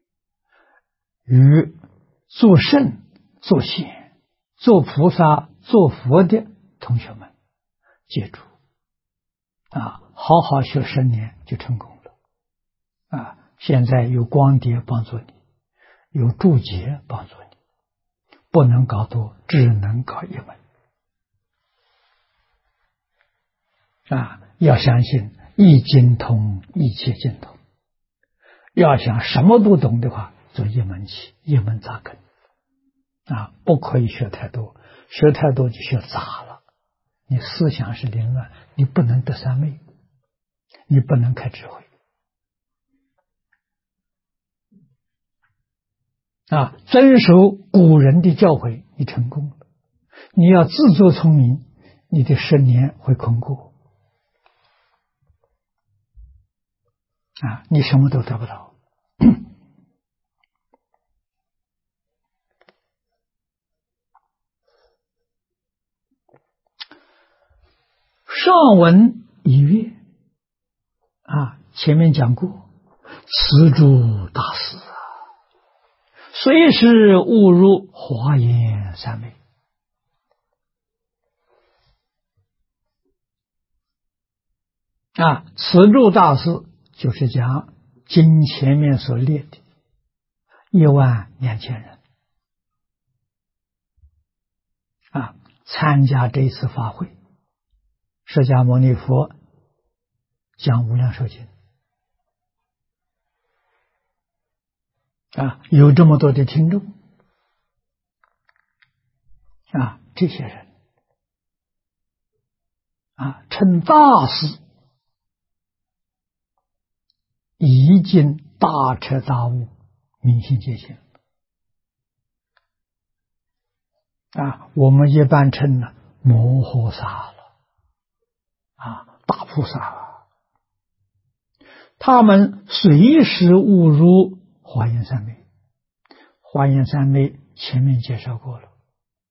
与做圣、做贤、做菩萨、做佛的同学们记住好好学10年就成功了现在有光碟帮助你，有注解帮助你，不能搞多，只能搞一门要相信一经通，一切尽通。要想什么都懂的话，就一门起，一门扎根不可以学太多，学太多就学杂了，你思想是凌乱，你不能得三昧，你不能开智慧遵守古人的教诲，你成功了。你要自作聪明，你的10年会空过你什么都得不到上文一月前面讲过，此诸大师虽是误入华严三昧此诸大师就是讲经前面所列的12000人参加这一次法会，释迦牟尼佛讲无量寿经有这么多的听众这些人称大师，已经大彻大悟，明心见性我们一般称呢摩诃萨了大菩萨他们随时误入华严三昧。华严三昧前面介绍过了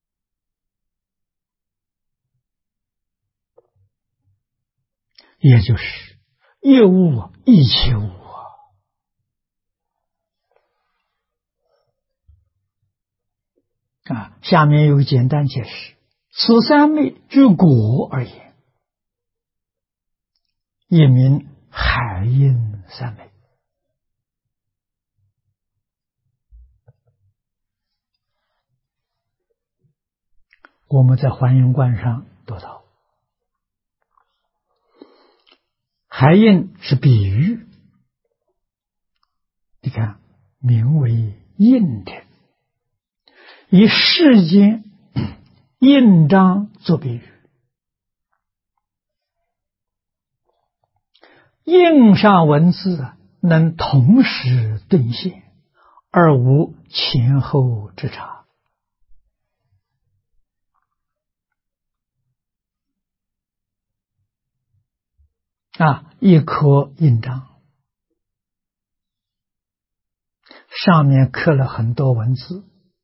也就是一悟一切悟下面有个简单解释，此三昧据果而言，也名海印三昧我们在还原观上读到，海印是比喻，你看名为印的，以世间印章做比喻印上文字能同时兑现，而无前后之差。一颗印章上面刻了很多文字，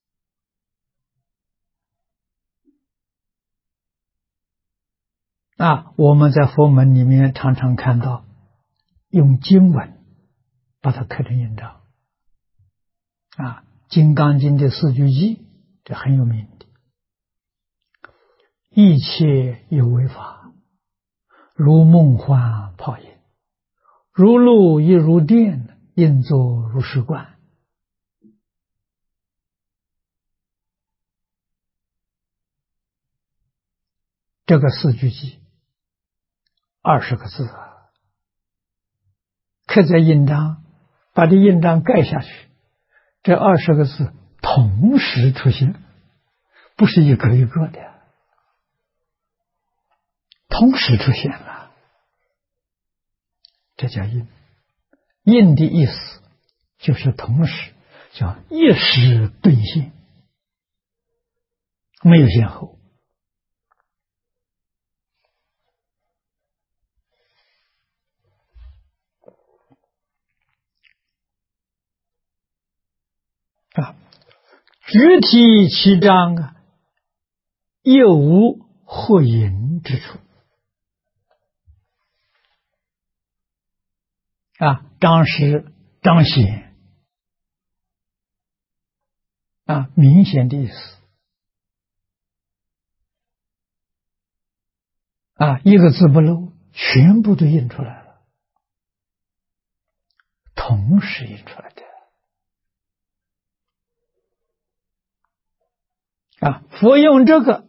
我们在佛门里面常常看到用经文把它刻成印章。金刚经的四句偈，这很有名的。一切有为法，如梦幻泡影，如露亦如电，应作如是观。这个四句偈20个字刻在印章，把这印章盖下去，这20个字同时出现，不是一个一个的，同时出现了，这叫印。印的意思就是同时，叫一时兑现，没有先后。具体其章又无或隐之处。章是彰显明显的意思一个字不漏，全部都印出来了，同时印出来的。佛用这个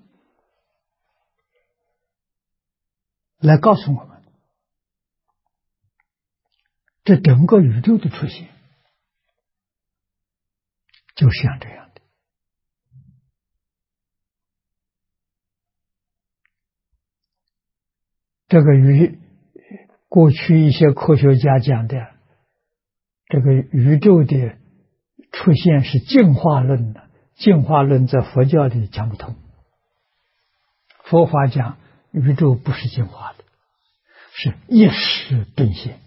来告诉我们，这整个宇宙的出现就像这样的。这个与过去一些科学家讲的这个宇宙的出现是进化论的，进化论在佛教里讲不通。佛法讲宇宙不是进化的，是一时兑现。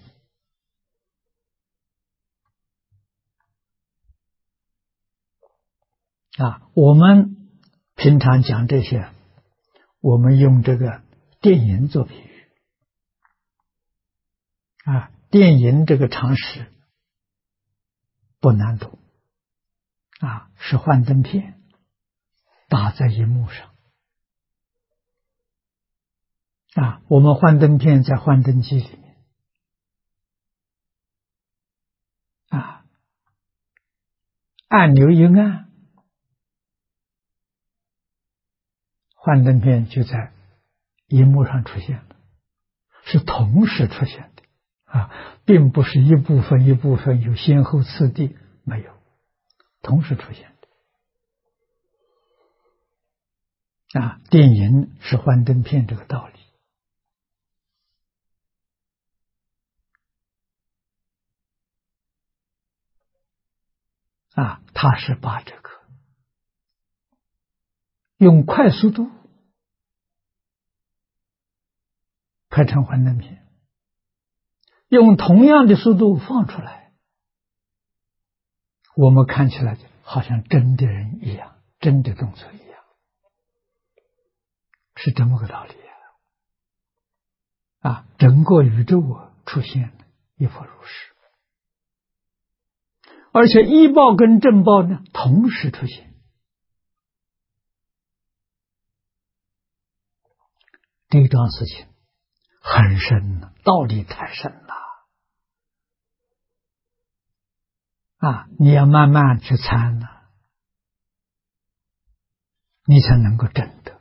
我们平常讲这些，我们用这个电影做比喻。电影这个常识不难懂是幻灯片打在荧幕上我们幻灯片在幻灯机里面按钮一按，幻灯片就在荧幕上出现了，是同时出现的并不是一部分一部分有先后次第，没有，同时出现的电影是幻灯片这个道理它是把这个用快速度拍成幻灯片，用同样的速度放出来，我们看起来就好像真的人一样，真的动作一样，是这么个道理整个宇宙出现了亦复如是，而且依报跟正报呢同时出现。这一桩事情很深了，道理太深了你要慢慢去参了，你才能够证得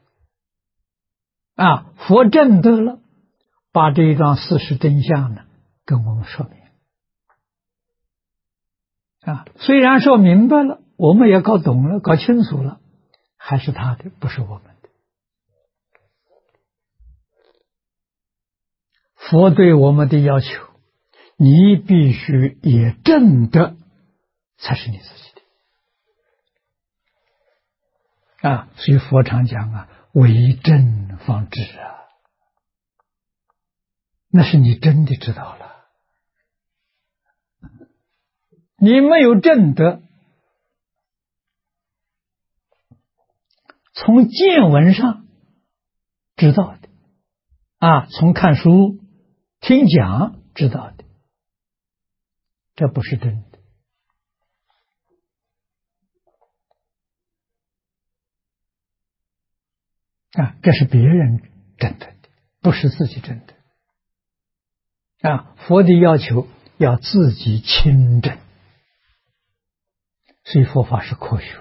佛证得了，把这一桩事实真相呢跟我们说明虽然说明白了，我们也搞懂了，搞清楚了，还是他的，不是我们的。 佛对我们的要求，你必须也证得，才是你自己的啊。所以佛常讲啊，为证方知啊，那是你真的知道了。你没有证得，从见闻上知道的啊，从看书听讲知道的，这不是真的啊，这是别人证得的，不是自己证的啊。佛的要求要自己亲证，所以佛法是科学，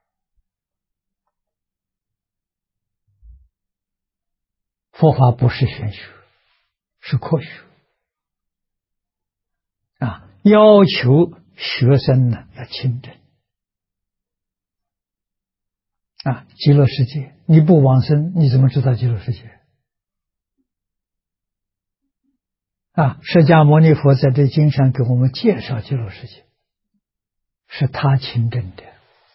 佛法不是玄学，是科学啊。要求学生呢要亲证啊。极乐世界你不往生，你怎么知道极乐世界啊？释迦牟尼佛在这经上给我们介绍极乐世界，是他亲证的。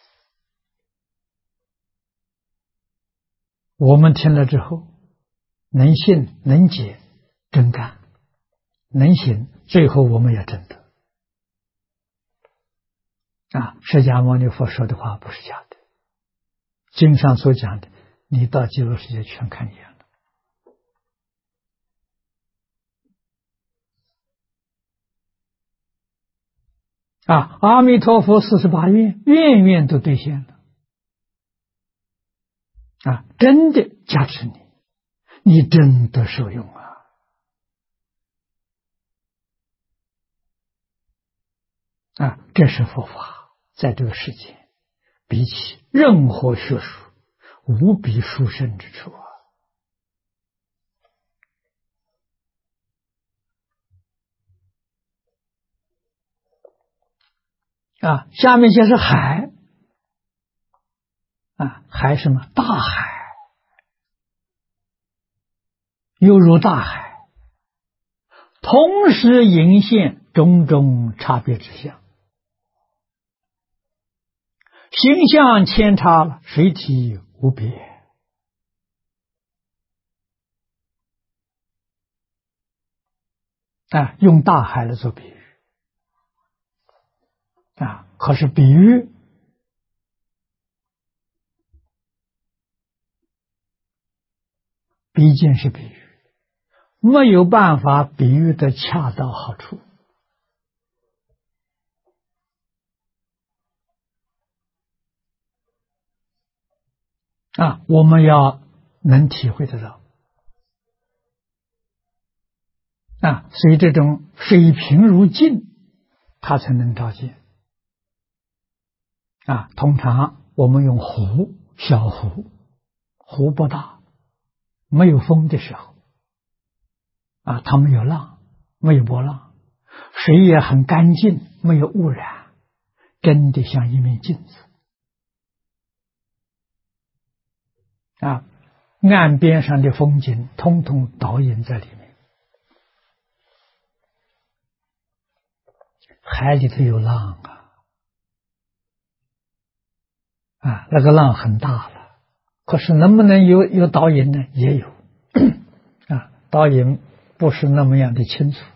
我们听了之后，能信能解真干，能行，最后我们也真得啊！释迦牟尼佛说的话不是假的，经上所讲的，你到极乐世界全看见了啊！阿弥陀佛48愿，愿愿都兑现了啊！真的加持你，你真的受用啊！啊，这是佛法在这个世界比起任何学术无比殊胜之处啊！下面就是海啊，海什么？大海，犹如大海，同时隐现种种差别之相，形象千差，水体无别啊！用大海来做比喻啊，可是比喻毕竟是比喻，没有办法比喻的恰到好处啊，我们要能体会得到啊，所以这种水平如镜，它才能照见啊。通常我们用湖，小湖，湖不大，没有风的时候啊，它没有浪，没有波浪，水也很干净，没有污染，真的像一面镜子啊。岸边上的风景通通导引在里面，海里头有浪啊，那个浪很大了，可是能不能有导引呢？也有啊，导引不是那么样的清楚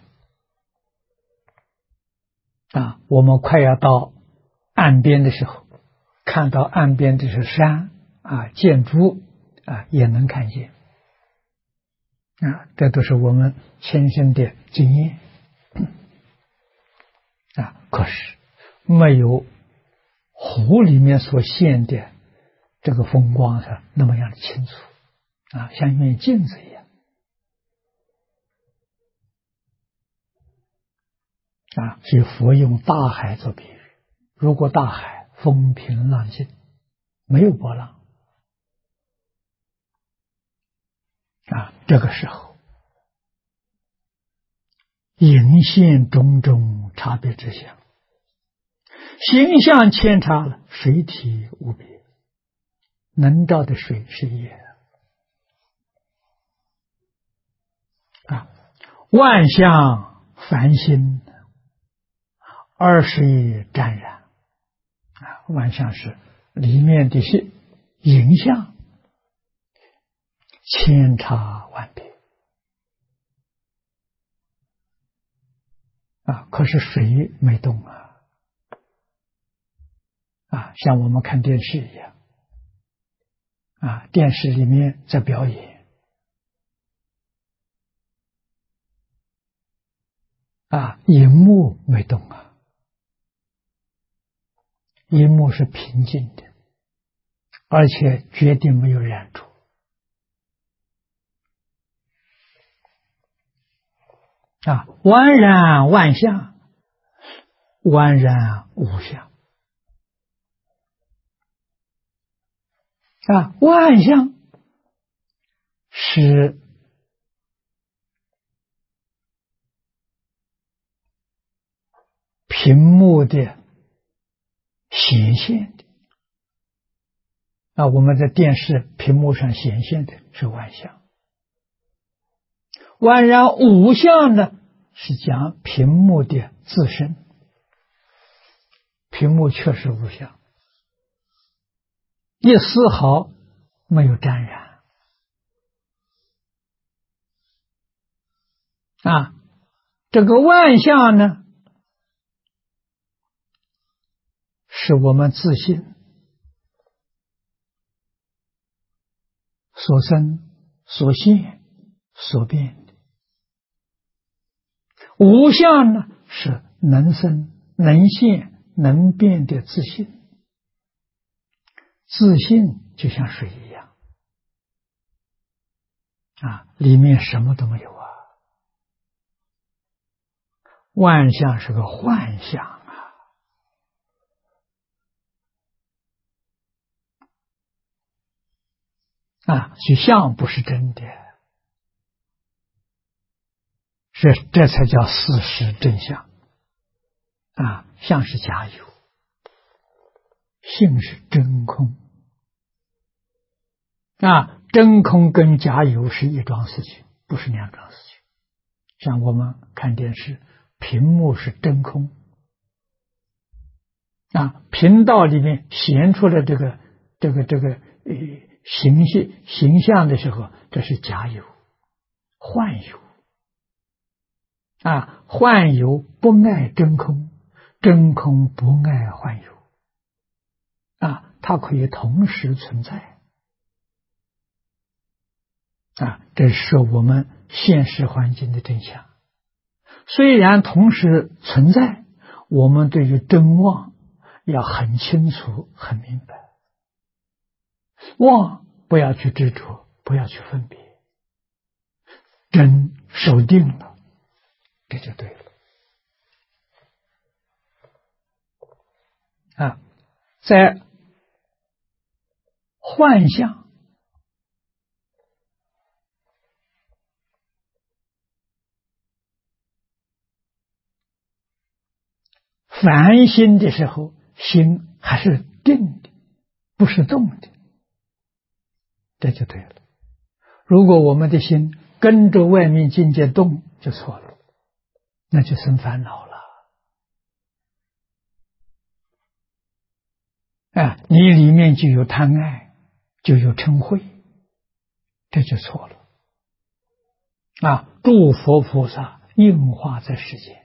啊。我们快要到岸边的时候，看到岸边这是山啊，建筑啊，也能看见啊，这都是我们亲身的经验啊。可是没有湖里面所现的这个风光是那么样的清楚啊，像一面镜子一样啊。所以佛用大海做比喻，如果大海风平浪静，没有波浪啊，这个时候隐现种种差别之相，形象千差了，水体无别，能照的水是一的啊。 万象繁星，二十亿沾染。万象是里面的影像，千差万别。可是水没动像我们看电视一样电视里面在表演荧幕没动荧幕是平静的，而且绝对没有染着万然万象，万然无相万象是屏幕的显现的我们在电视屏幕上显现的是万象。万然无相呢，是讲屏幕的自身，屏幕确实无相，一丝毫没有沾染这个万象呢，是我们自信所生所现所变的。无相呢，是能生能现能变的自信。自信就像水一样里面什么都没有万象是个幻象去相不是真的，这才叫事实真相相是假有，性是真空真空跟假有是一桩事情，不是两桩事情。像我们看电视，屏幕是真空频道里面显出来这个形象的时候，这是假有幻有幻有不爱真空，真空不爱幻有它可以同时存在这是我们现实环境的真相。虽然同时存在，我们对于真妄要很清楚很明白，妄不要去执着，不要去分别，真守定了，这就对了在幻象烦心的时候，心还是定的，不是动的，这就对了。如果我们的心跟着外面境界动，就错了，那就生烦恼了你里面就有贪爱，就有嗔恚，这就错了诸佛菩萨应化在世间，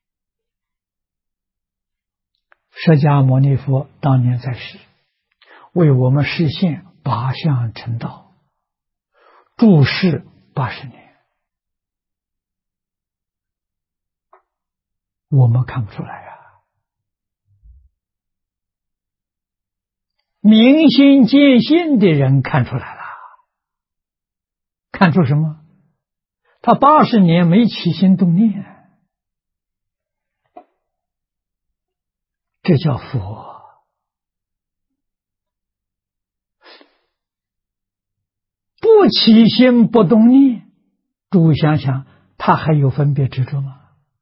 释迦牟尼佛当年在世，为我们实现八相成道，住世80年，我们看不出来明心见性的人看出来了。看出什么？他80年没起心动念，这叫佛。不起心不动念，诸位想想，他还有分别执着吗？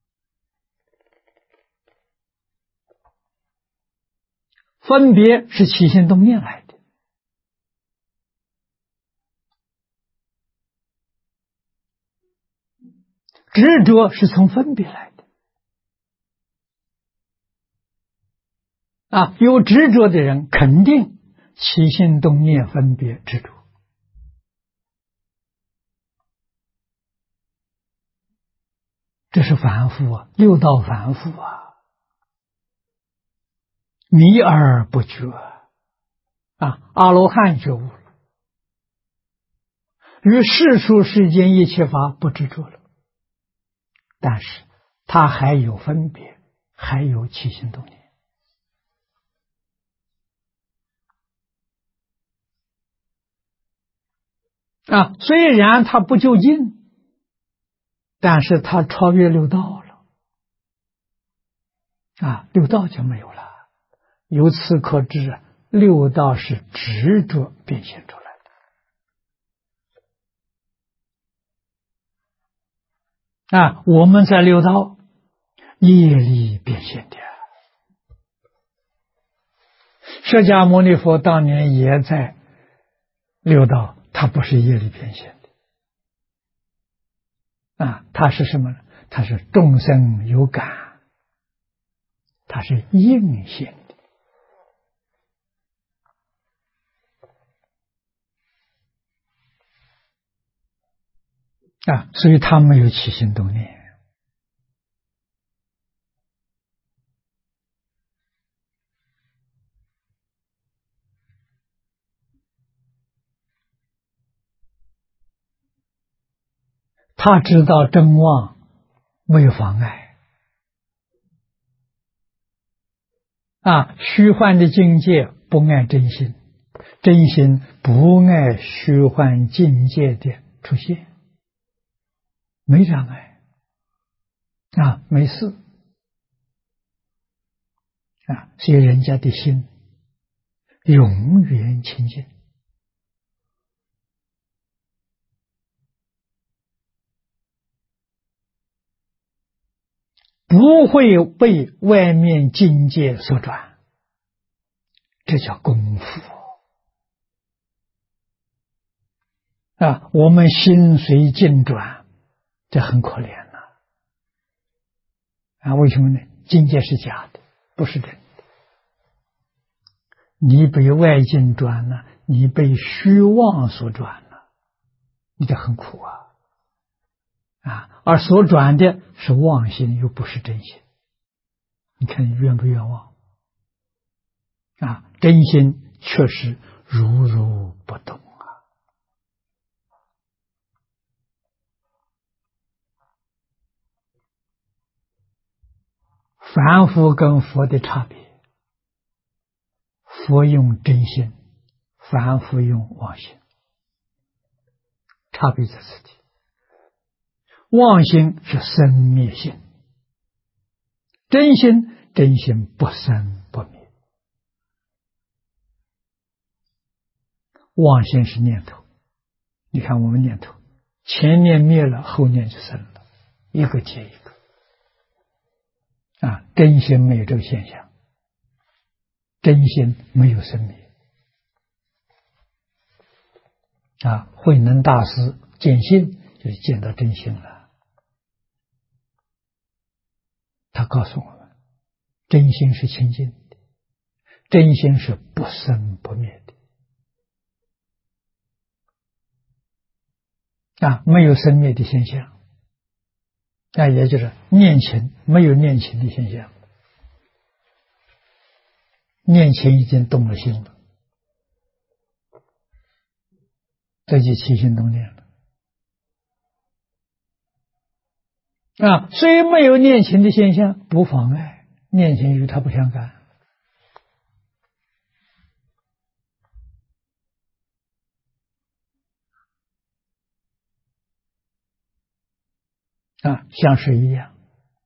分别是起心动念来的。 执着是从分别来的啊！有执着的人，肯定起心动念分别执着。这是凡夫啊，六道凡夫啊，迷而不觉啊！阿罗汉觉悟了，于世俗世间一切法不执着了，但是他还有分别，还有起心动念啊！虽然他不究竟，但是他超越六道了啊！六道就没有了。由此可知，六道是执着变现出来的啊！我们在六道业力变现的。释迦牟尼佛当年也在六道，他不是业力变现的啊，他是什么呢？他是众生有感，他是应现的啊，所以他没有起心动念。他知道真妄没有妨碍啊，虚幻的境界不爱真心，真心不爱虚幻境界的出现，没障碍啊，没事啊，所以人家的心永远清净，不会被外面境界所转，这叫功夫啊！我们心随境转，这很可怜呐啊！为什么呢？境界是假的，不是真的。你被外境转了，你被虚妄所转了，你就很苦啊！啊，而所转的是妄心，又不是真心。你看你冤不冤枉？啊，真心确实如如不动啊。凡夫跟佛的差别，佛用真心，凡夫用妄心，差别在此地。妄心是生灭性，真心不生不灭。妄心是念头，你看我们念头，前念灭了，后念就生了，一个接一个啊。真心没有这个现象，真心没有生灭啊。慧能大师见性，就是见到真心了。他告诉我们，真心是清净的，真心是不生不灭的啊，没有生灭的现象啊，也就是念情没有念情的现象，念情已经动了心了，这就起心动念了啊。虽没有念情的现象，不妨碍念情与他不相干啊，像水一样，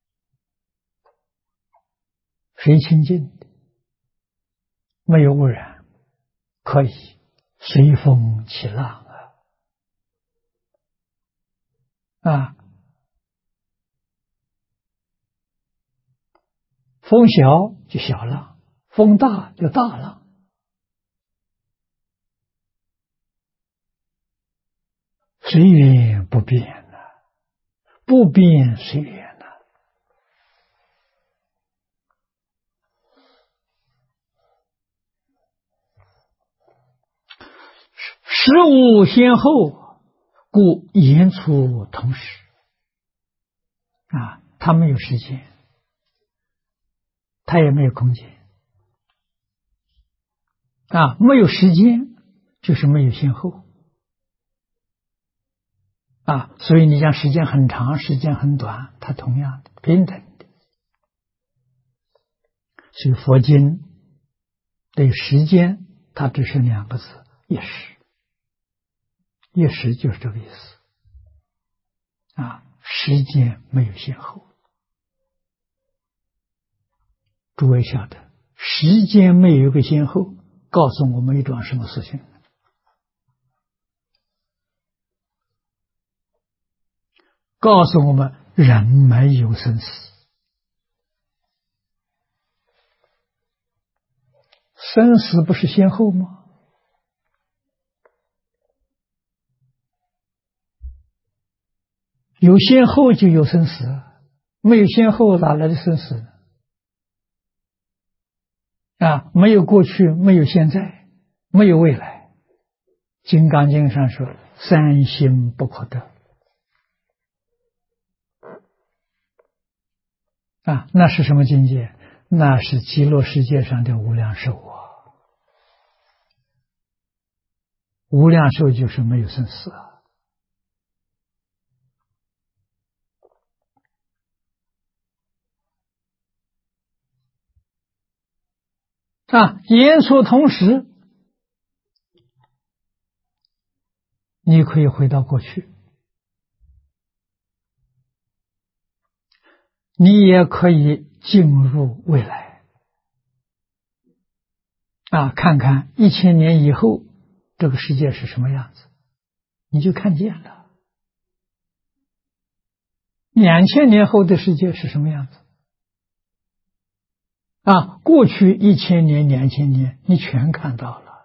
水清净的，没有污染，可以随风起浪啊。风小就小浪，风大就大浪，随缘不变不变随缘呐。事物先后，故言出同时。它没有时间，它也没有空间。没有时间就是没有先后。所以你讲时间很长，时间很短，它同样的平等的。所以佛经对时间，它只是2个字：一时。一时就是这个意思。时间没有先后。诸位晓得，时间没有一个先后，告诉我们一桩什么事情？告诉我们人没有生死。生死不是先后吗？有先后就有生死，没有先后哪来的生死呢？没有过去，没有现在，没有未来。金刚经上说三心不可得。那是什么境界？那是极乐世界上的无量寿啊！无量寿就是没有生死言说同时，你可以回到过去，你也可以进入未来。看看1000年以后这个世界是什么样子，你就看见了。2000年后的世界是什么样子？过去1000年、2000年，你全看到了。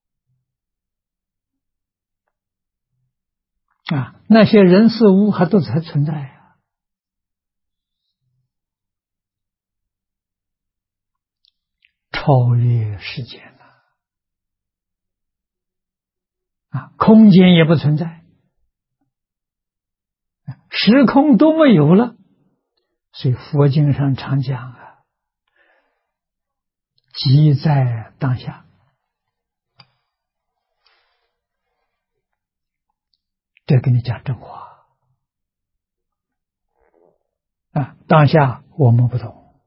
那些人事物还都还存在超越时间了。空间也不存在，时空都没有了。所以佛经上常讲即在当下。这跟你讲真话当下我们不懂，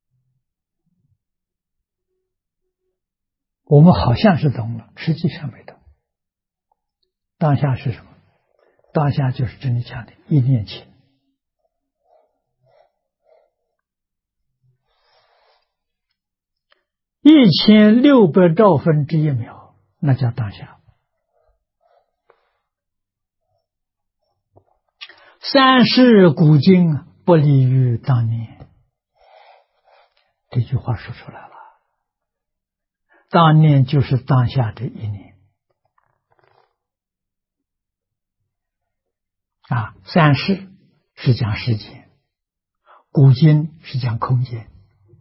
我们好像是懂了，实际上没懂。当下是什么？当下就是这里讲的一念情。1600兆分之1秒，那叫当下。三世古今不离于当年，这句话说出来了。当年就是当下这一年三世是讲时间，古今是讲空间。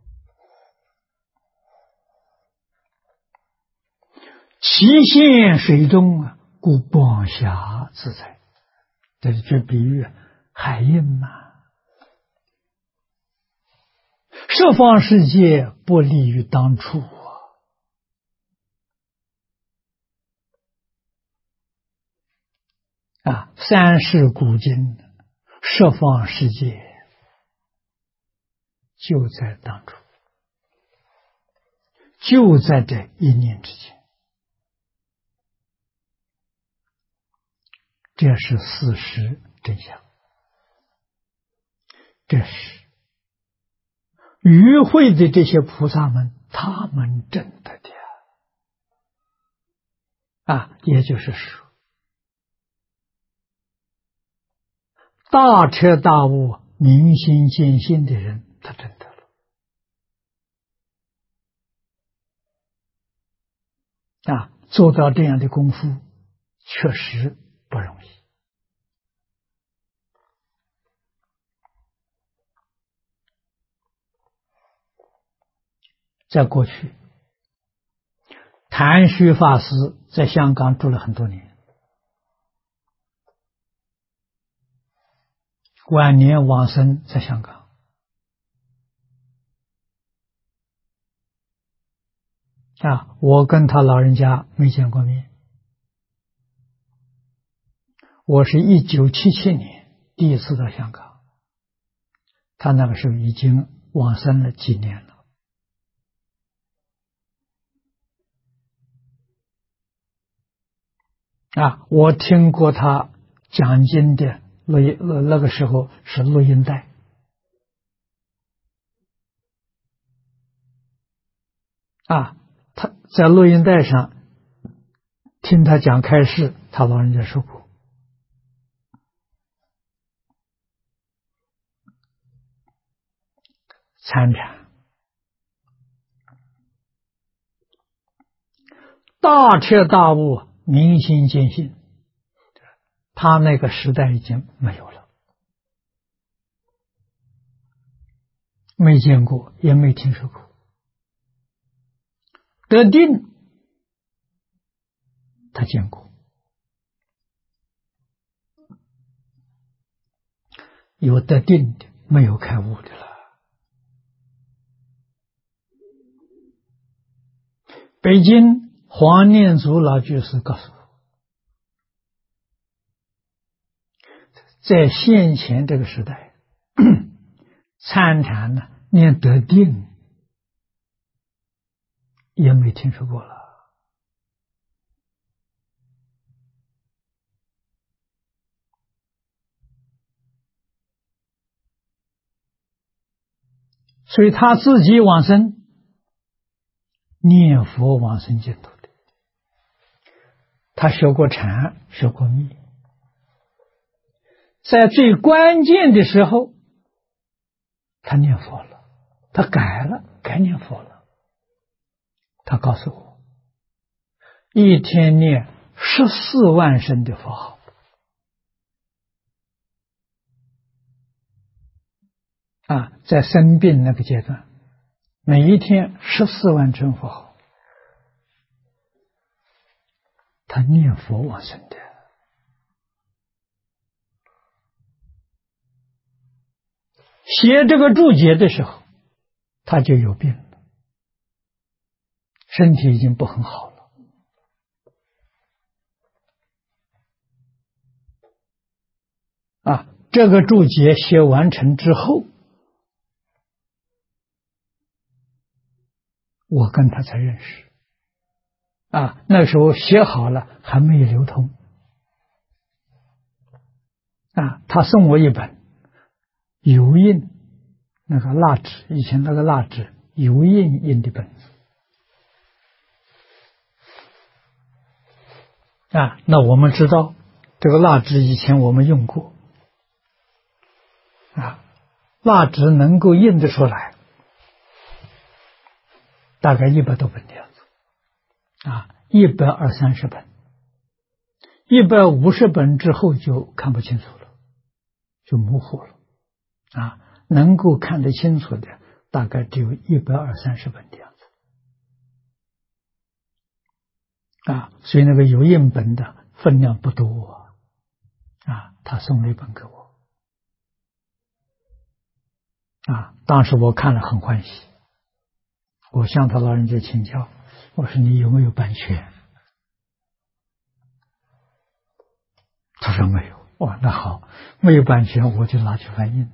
其现水中，故光霞自在。这比喻海印嘛。十方世界不利于当初三世古今，十方世界就在当初，就在这一念之间。这是事实真相，这是与会的这些菩萨们他们证得的也就是说，大彻大悟、明心见性的人，他证得了做到这样的功夫，确实不容易在过去，谭虚法师在香港住了很多年，晚年往生在香港。我跟他老人家没见过面。我是1977年第一次到香港，他那个时候已经往生了几年了。我听过他讲经的录音，那个时候是录音带。他在录音带上听他讲开示，他老人家说过。参禅，大彻大悟，明心见性，他那个时代已经没有了，没见过，也没听说过。得定，他见过，有得定的，没有开悟的了。北京黄念祖老居士告诉我，在现前这个时代，参禅呢，连得定也没听说过了。所以他自己往生，念佛往生净土的。他学过禅，学过密，在最关键的时候，他念佛了，他改了，改念佛了。他告诉我，一天念14万声的佛号。在生病那个阶段，每一天14万声佛号，他念佛往生的。写这个注解的时候，他就有病了，身体已经不很好了。这个注解写完成之后，我跟他才认识。那时候写好了还没有流通。他送我一本油印那个蜡纸，以前那个蜡纸油印印的本子。那我们知道这个蜡纸以前我们用过。蜡纸能够印得出来，大概100多本的样子。120-130本，150本之后就看不清楚了，就模糊了。能够看得清楚的大概只有120-130本的样子。所以那个油印本的分量不多。他送了一本给我。当时我看了很欢喜，我向他老人家请教，我说你有没有版权？他说没有。那好，没有版权我就拿去翻印，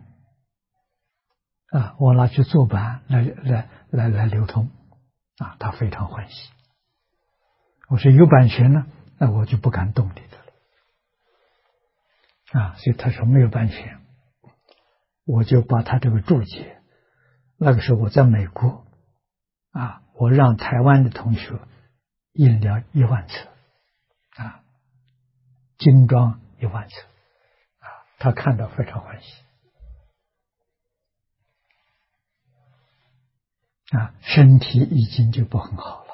我拿去做版来流通。他非常欢喜。我说有版权呢，那我就不敢动你的了。所以他说没有版权，我就把他这个注解，那个时候我在美国，我让台湾的同学印了1万册，精装1万册，他看到非常欢喜。身体已经就不很好了。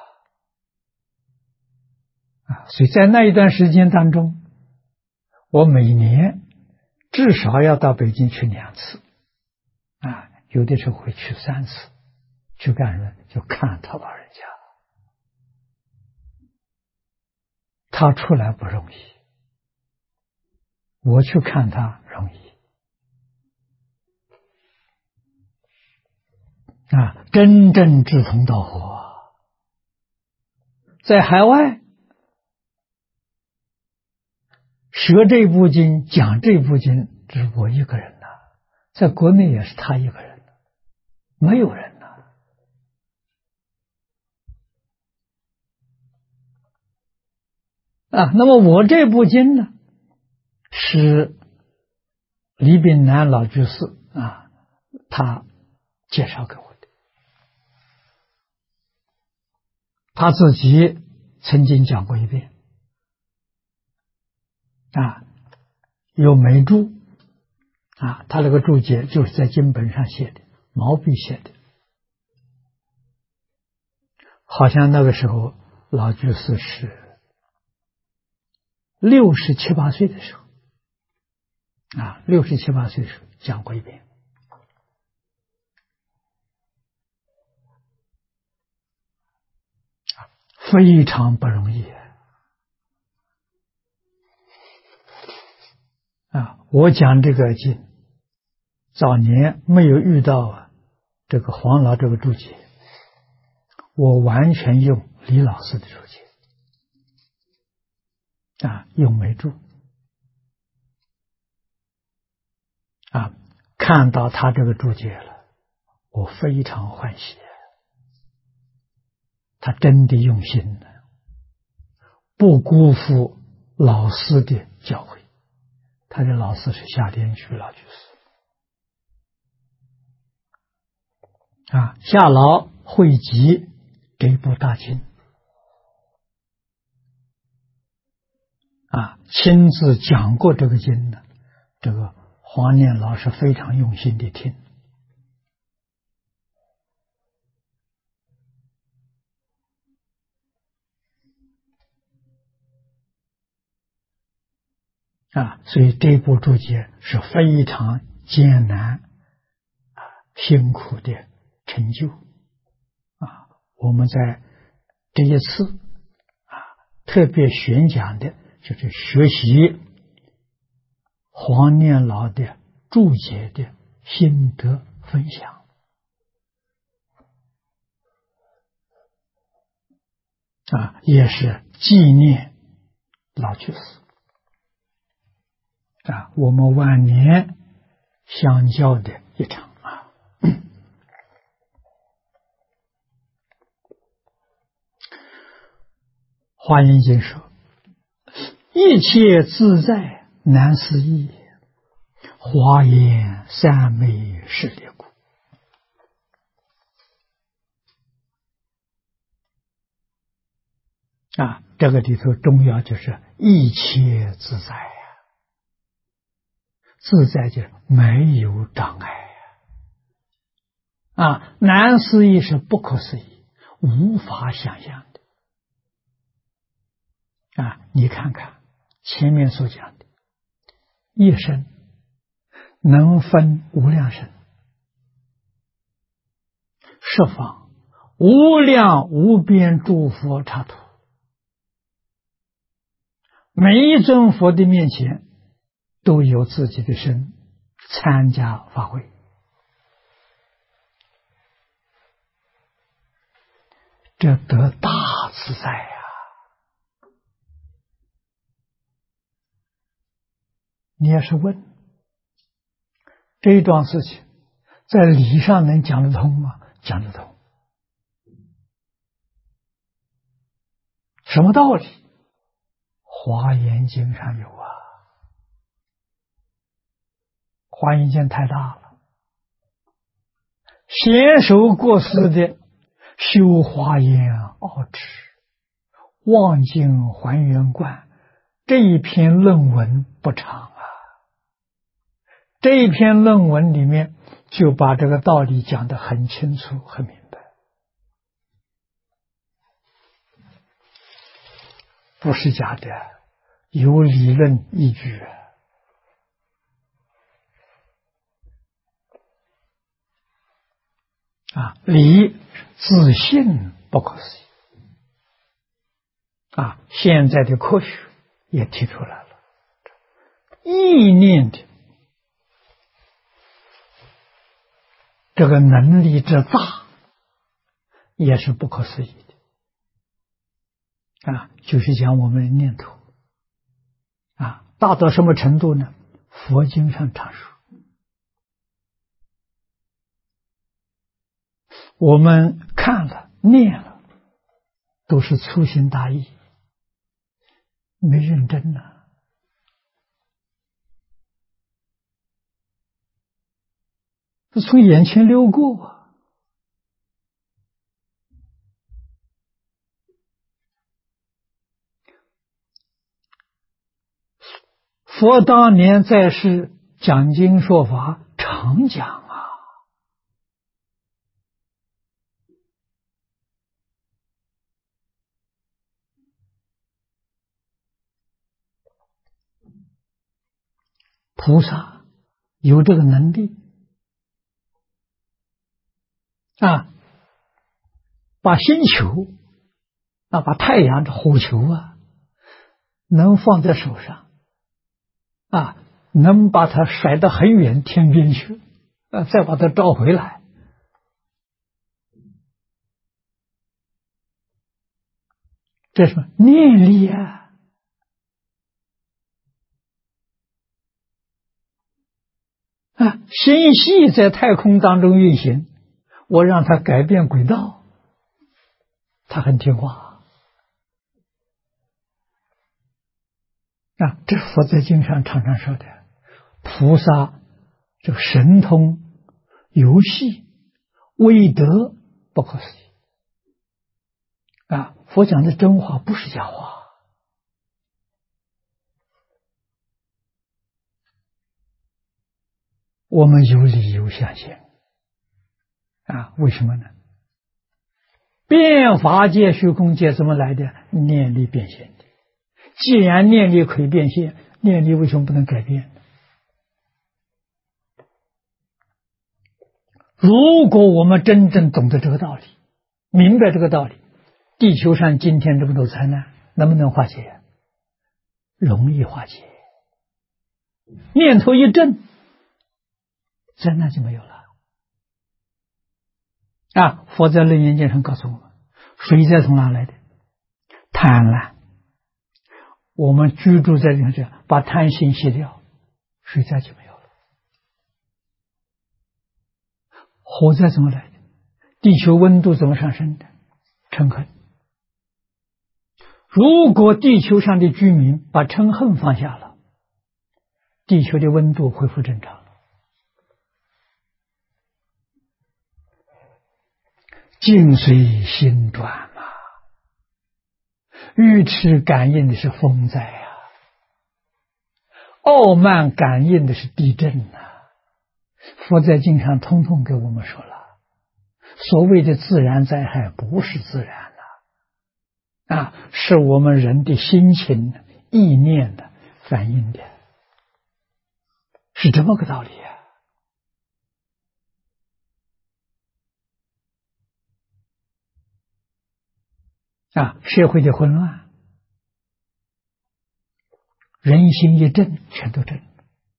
所以在那一段时间当中，我每年至少要到北京去2次，有的时候会去3次， 去干什么？就看他老人家，他出来不容易，我去看他容易。真正志同道合，在海外学这部经，讲这部经，只是我一个人呐，在国内也是他一个人，没有人呐。那么我这部经呢，是李炳南老居士他介绍给我的，他自己曾经讲过一遍有眉注他那个注解就是在经本上写的，毛笔写的，好像那个时候老居士是67、8岁的时候67、8岁的时候讲过一遍。非常不容易我讲这个经，早年没有遇到这个黄老这个注解，我完全用李老师的注解用眉注看到他这个注解了，我非常欢喜，他真的用心了，不辜负老师的教诲。他的老师是夏天虚老居士夏老汇集这部大经亲自讲过这个经呢，这个黄念老师非常用心的听所以这部注解是非常艰难辛苦的成就我们在这一次特别宣讲的就是学习黄念老的注解的心得分享也是纪念老居士我们晚年相交的一场华严经说，一切自在难思议，华严三昧是列故。这个里头重要就是一切自在自在就是没有障碍难思议是不可思议，无法想象的你看看前面所讲的一生能分无量身，十方无量无边诸佛刹土，每一尊佛的面前都有自己的身参加法会，这得大自在你要是问这一桩事情在理上能讲得通吗？讲得通。什么道理？华严经上有华严经太大了，贤首过世的修华严奥旨望境还原观这一篇论文不长这一篇论文里面就把这个道理讲得很清楚很明白，不是假的，有理论依据理自信不可思议啊！现在的科学也提出来了，意念的这个能力之大，也是不可思议的啊！就是讲我们的念头啊，大到什么程度呢？佛经上常说，我们看了念了，都是粗心大意，没认真呢。从眼前溜过啊！佛当年在世讲经说法，常讲啊。菩萨有这个能力啊，把星球啊，把太阳这火球啊，能放在手上啊，能把它甩得很远天边去啊，再把它召回来。这是什么？念力啊！啊，星系在太空当中运行，我让它改变轨道，它很听话啊。这佛在经上常常说的，菩萨这个神通游戏威德不可思议啊！佛讲的真话，不是假话。我们有理由相信啊！为什么呢？变法界、虚空界怎么来的？念力变现的。既然念力可以变现，念力为什么不能改变？如果我们真正懂得这个道理，明白这个道理，地球上今天这么多灾难，能不能化解？容易化解。念头一正，灾难就没有了啊！佛在楞严经上告诉我们，水灾从哪来的？贪婪。我们居住在这里，把贪心洗掉，水灾就没有了。火灾怎么来的？地球温度怎么上升的？嗔恨。如果地球上的居民把嗔恨放下了，地球的温度恢复正常了。境随心转嘛，愚痴感应的是风灾啊，傲慢感应的是地震啊。佛在经上通通给我们说了，所谓的自然灾害不是自然的啊，是我们人的心情、意念的反应的，是这么个道理啊。社会的混乱，人心一正，全都正了，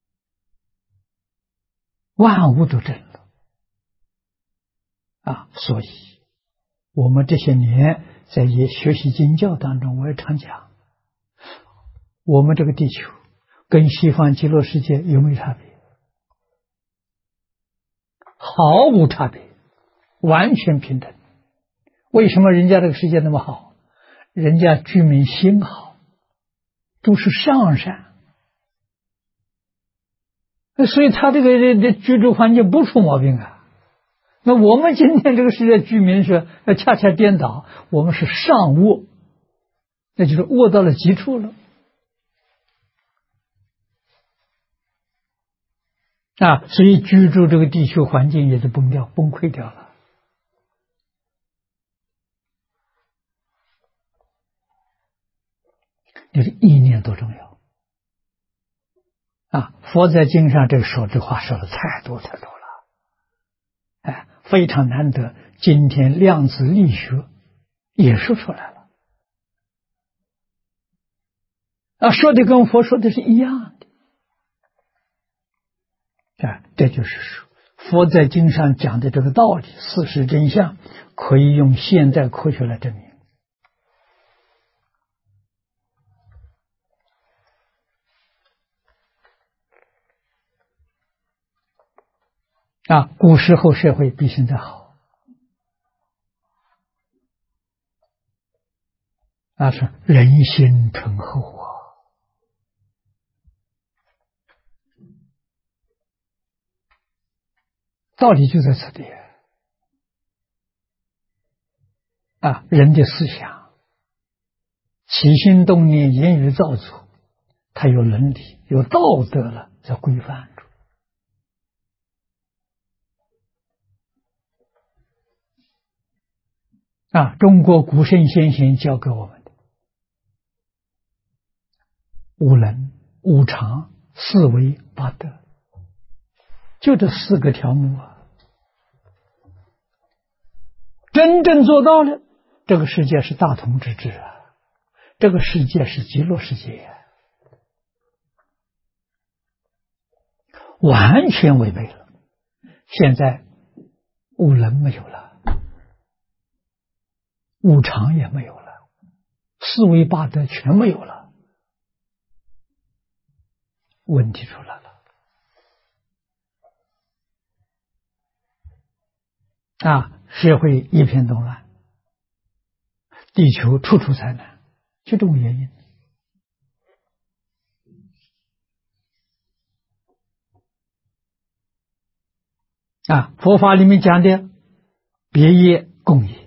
万物都正了啊！所以，我们这些年在学习经教当中，我也常讲，我们这个地球跟西方极乐世界有没有差别？毫无差别，完全平等。为什么人家这个世界那么好？人家居民心好，都是上善，所以他这个居住环境不出毛病啊。那我们今天这个世界居民是恰恰颠倒，我们是上恶，那就是恶到了极处了啊！所以居住这个地球环境也是崩溃掉了。你的意念多重要啊！佛在经上这个说这话说的太多了，非常难得， 今天量子力学也说出来了，说的跟佛说的是一样的。这就是说，佛在经上讲的这个道理，事实真相，可以用现代科学来证明。古时候社会比现在好。是人心淳厚啊。道理就在此地。人的思想、起心动念、言语造作，它有伦理、有道德了，在规范住。中国古圣先贤教给我们的五伦、五常、四维、八德，就这4个条目真正做到了，这个世界是大同之治这个世界是极乐世界完全违背了。现在五伦没有了，五常也没有了，四维八德全没有了，问题出来了。社会一片动乱，地球处处灾难，就这种原因。佛法里面讲的别业共业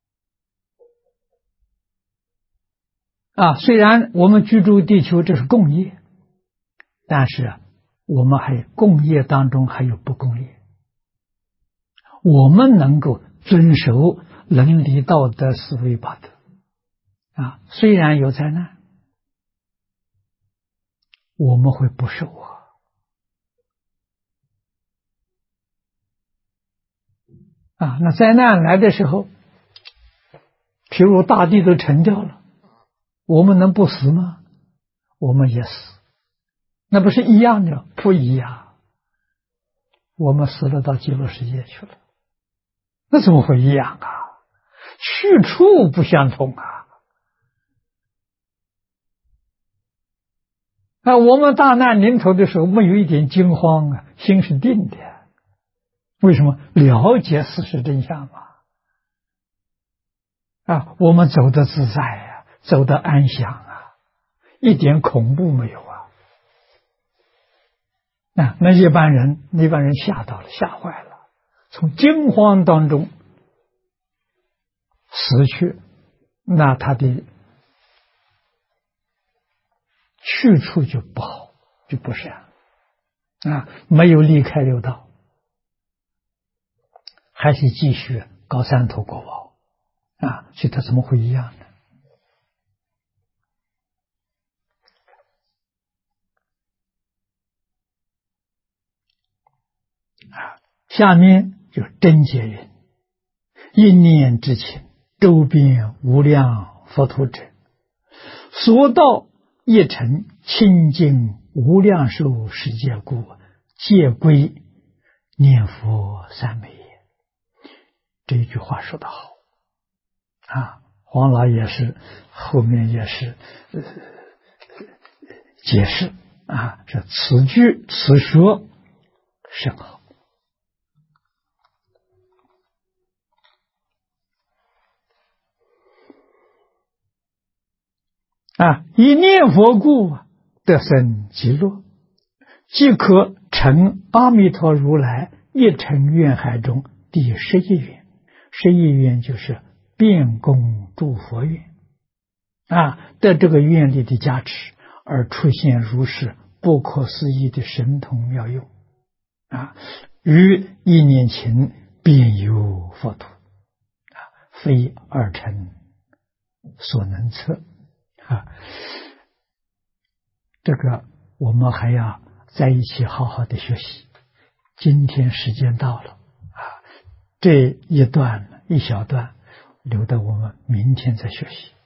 虽然我们居住地球这是共业，但是我们还共业当中还有不共业。我们能够遵守伦理道德四维八德虽然有灾难，我们会不受那灾难来的时候，譬如大地都沉掉了，我们能不死吗？我们也死，那不是一样的？不一样，我们死了到极乐世界去了，那怎么会一样去处不相同我们大难临头的时候没有一点惊慌心是定的。为什么？了解事实真相我们走得自在走得安详一点恐怖没有那一般人吓到了，吓坏了，从惊慌当中死去，那他的去处就不好，就不善没有离开六道，还是继续搞三途国宝所以他怎么会一样呢？下面就真解云：一念之情，周边无量佛土者，所到一尘清净无量寿世界故，皆归念佛三昧也。这一句话说得好黄老也是后面也是解释说此句此说甚好以念佛故得生极乐，即可成阿弥陀如来一乘愿海中第11愿。11愿就是遍功诸佛愿得这个愿力的加持，而出现如是不可思议的神通妙用于一念前便有佛土非二乘所能测这个我们还要在一起好好的学习。今天时间到了这一段一小段，留到我们明天再学习。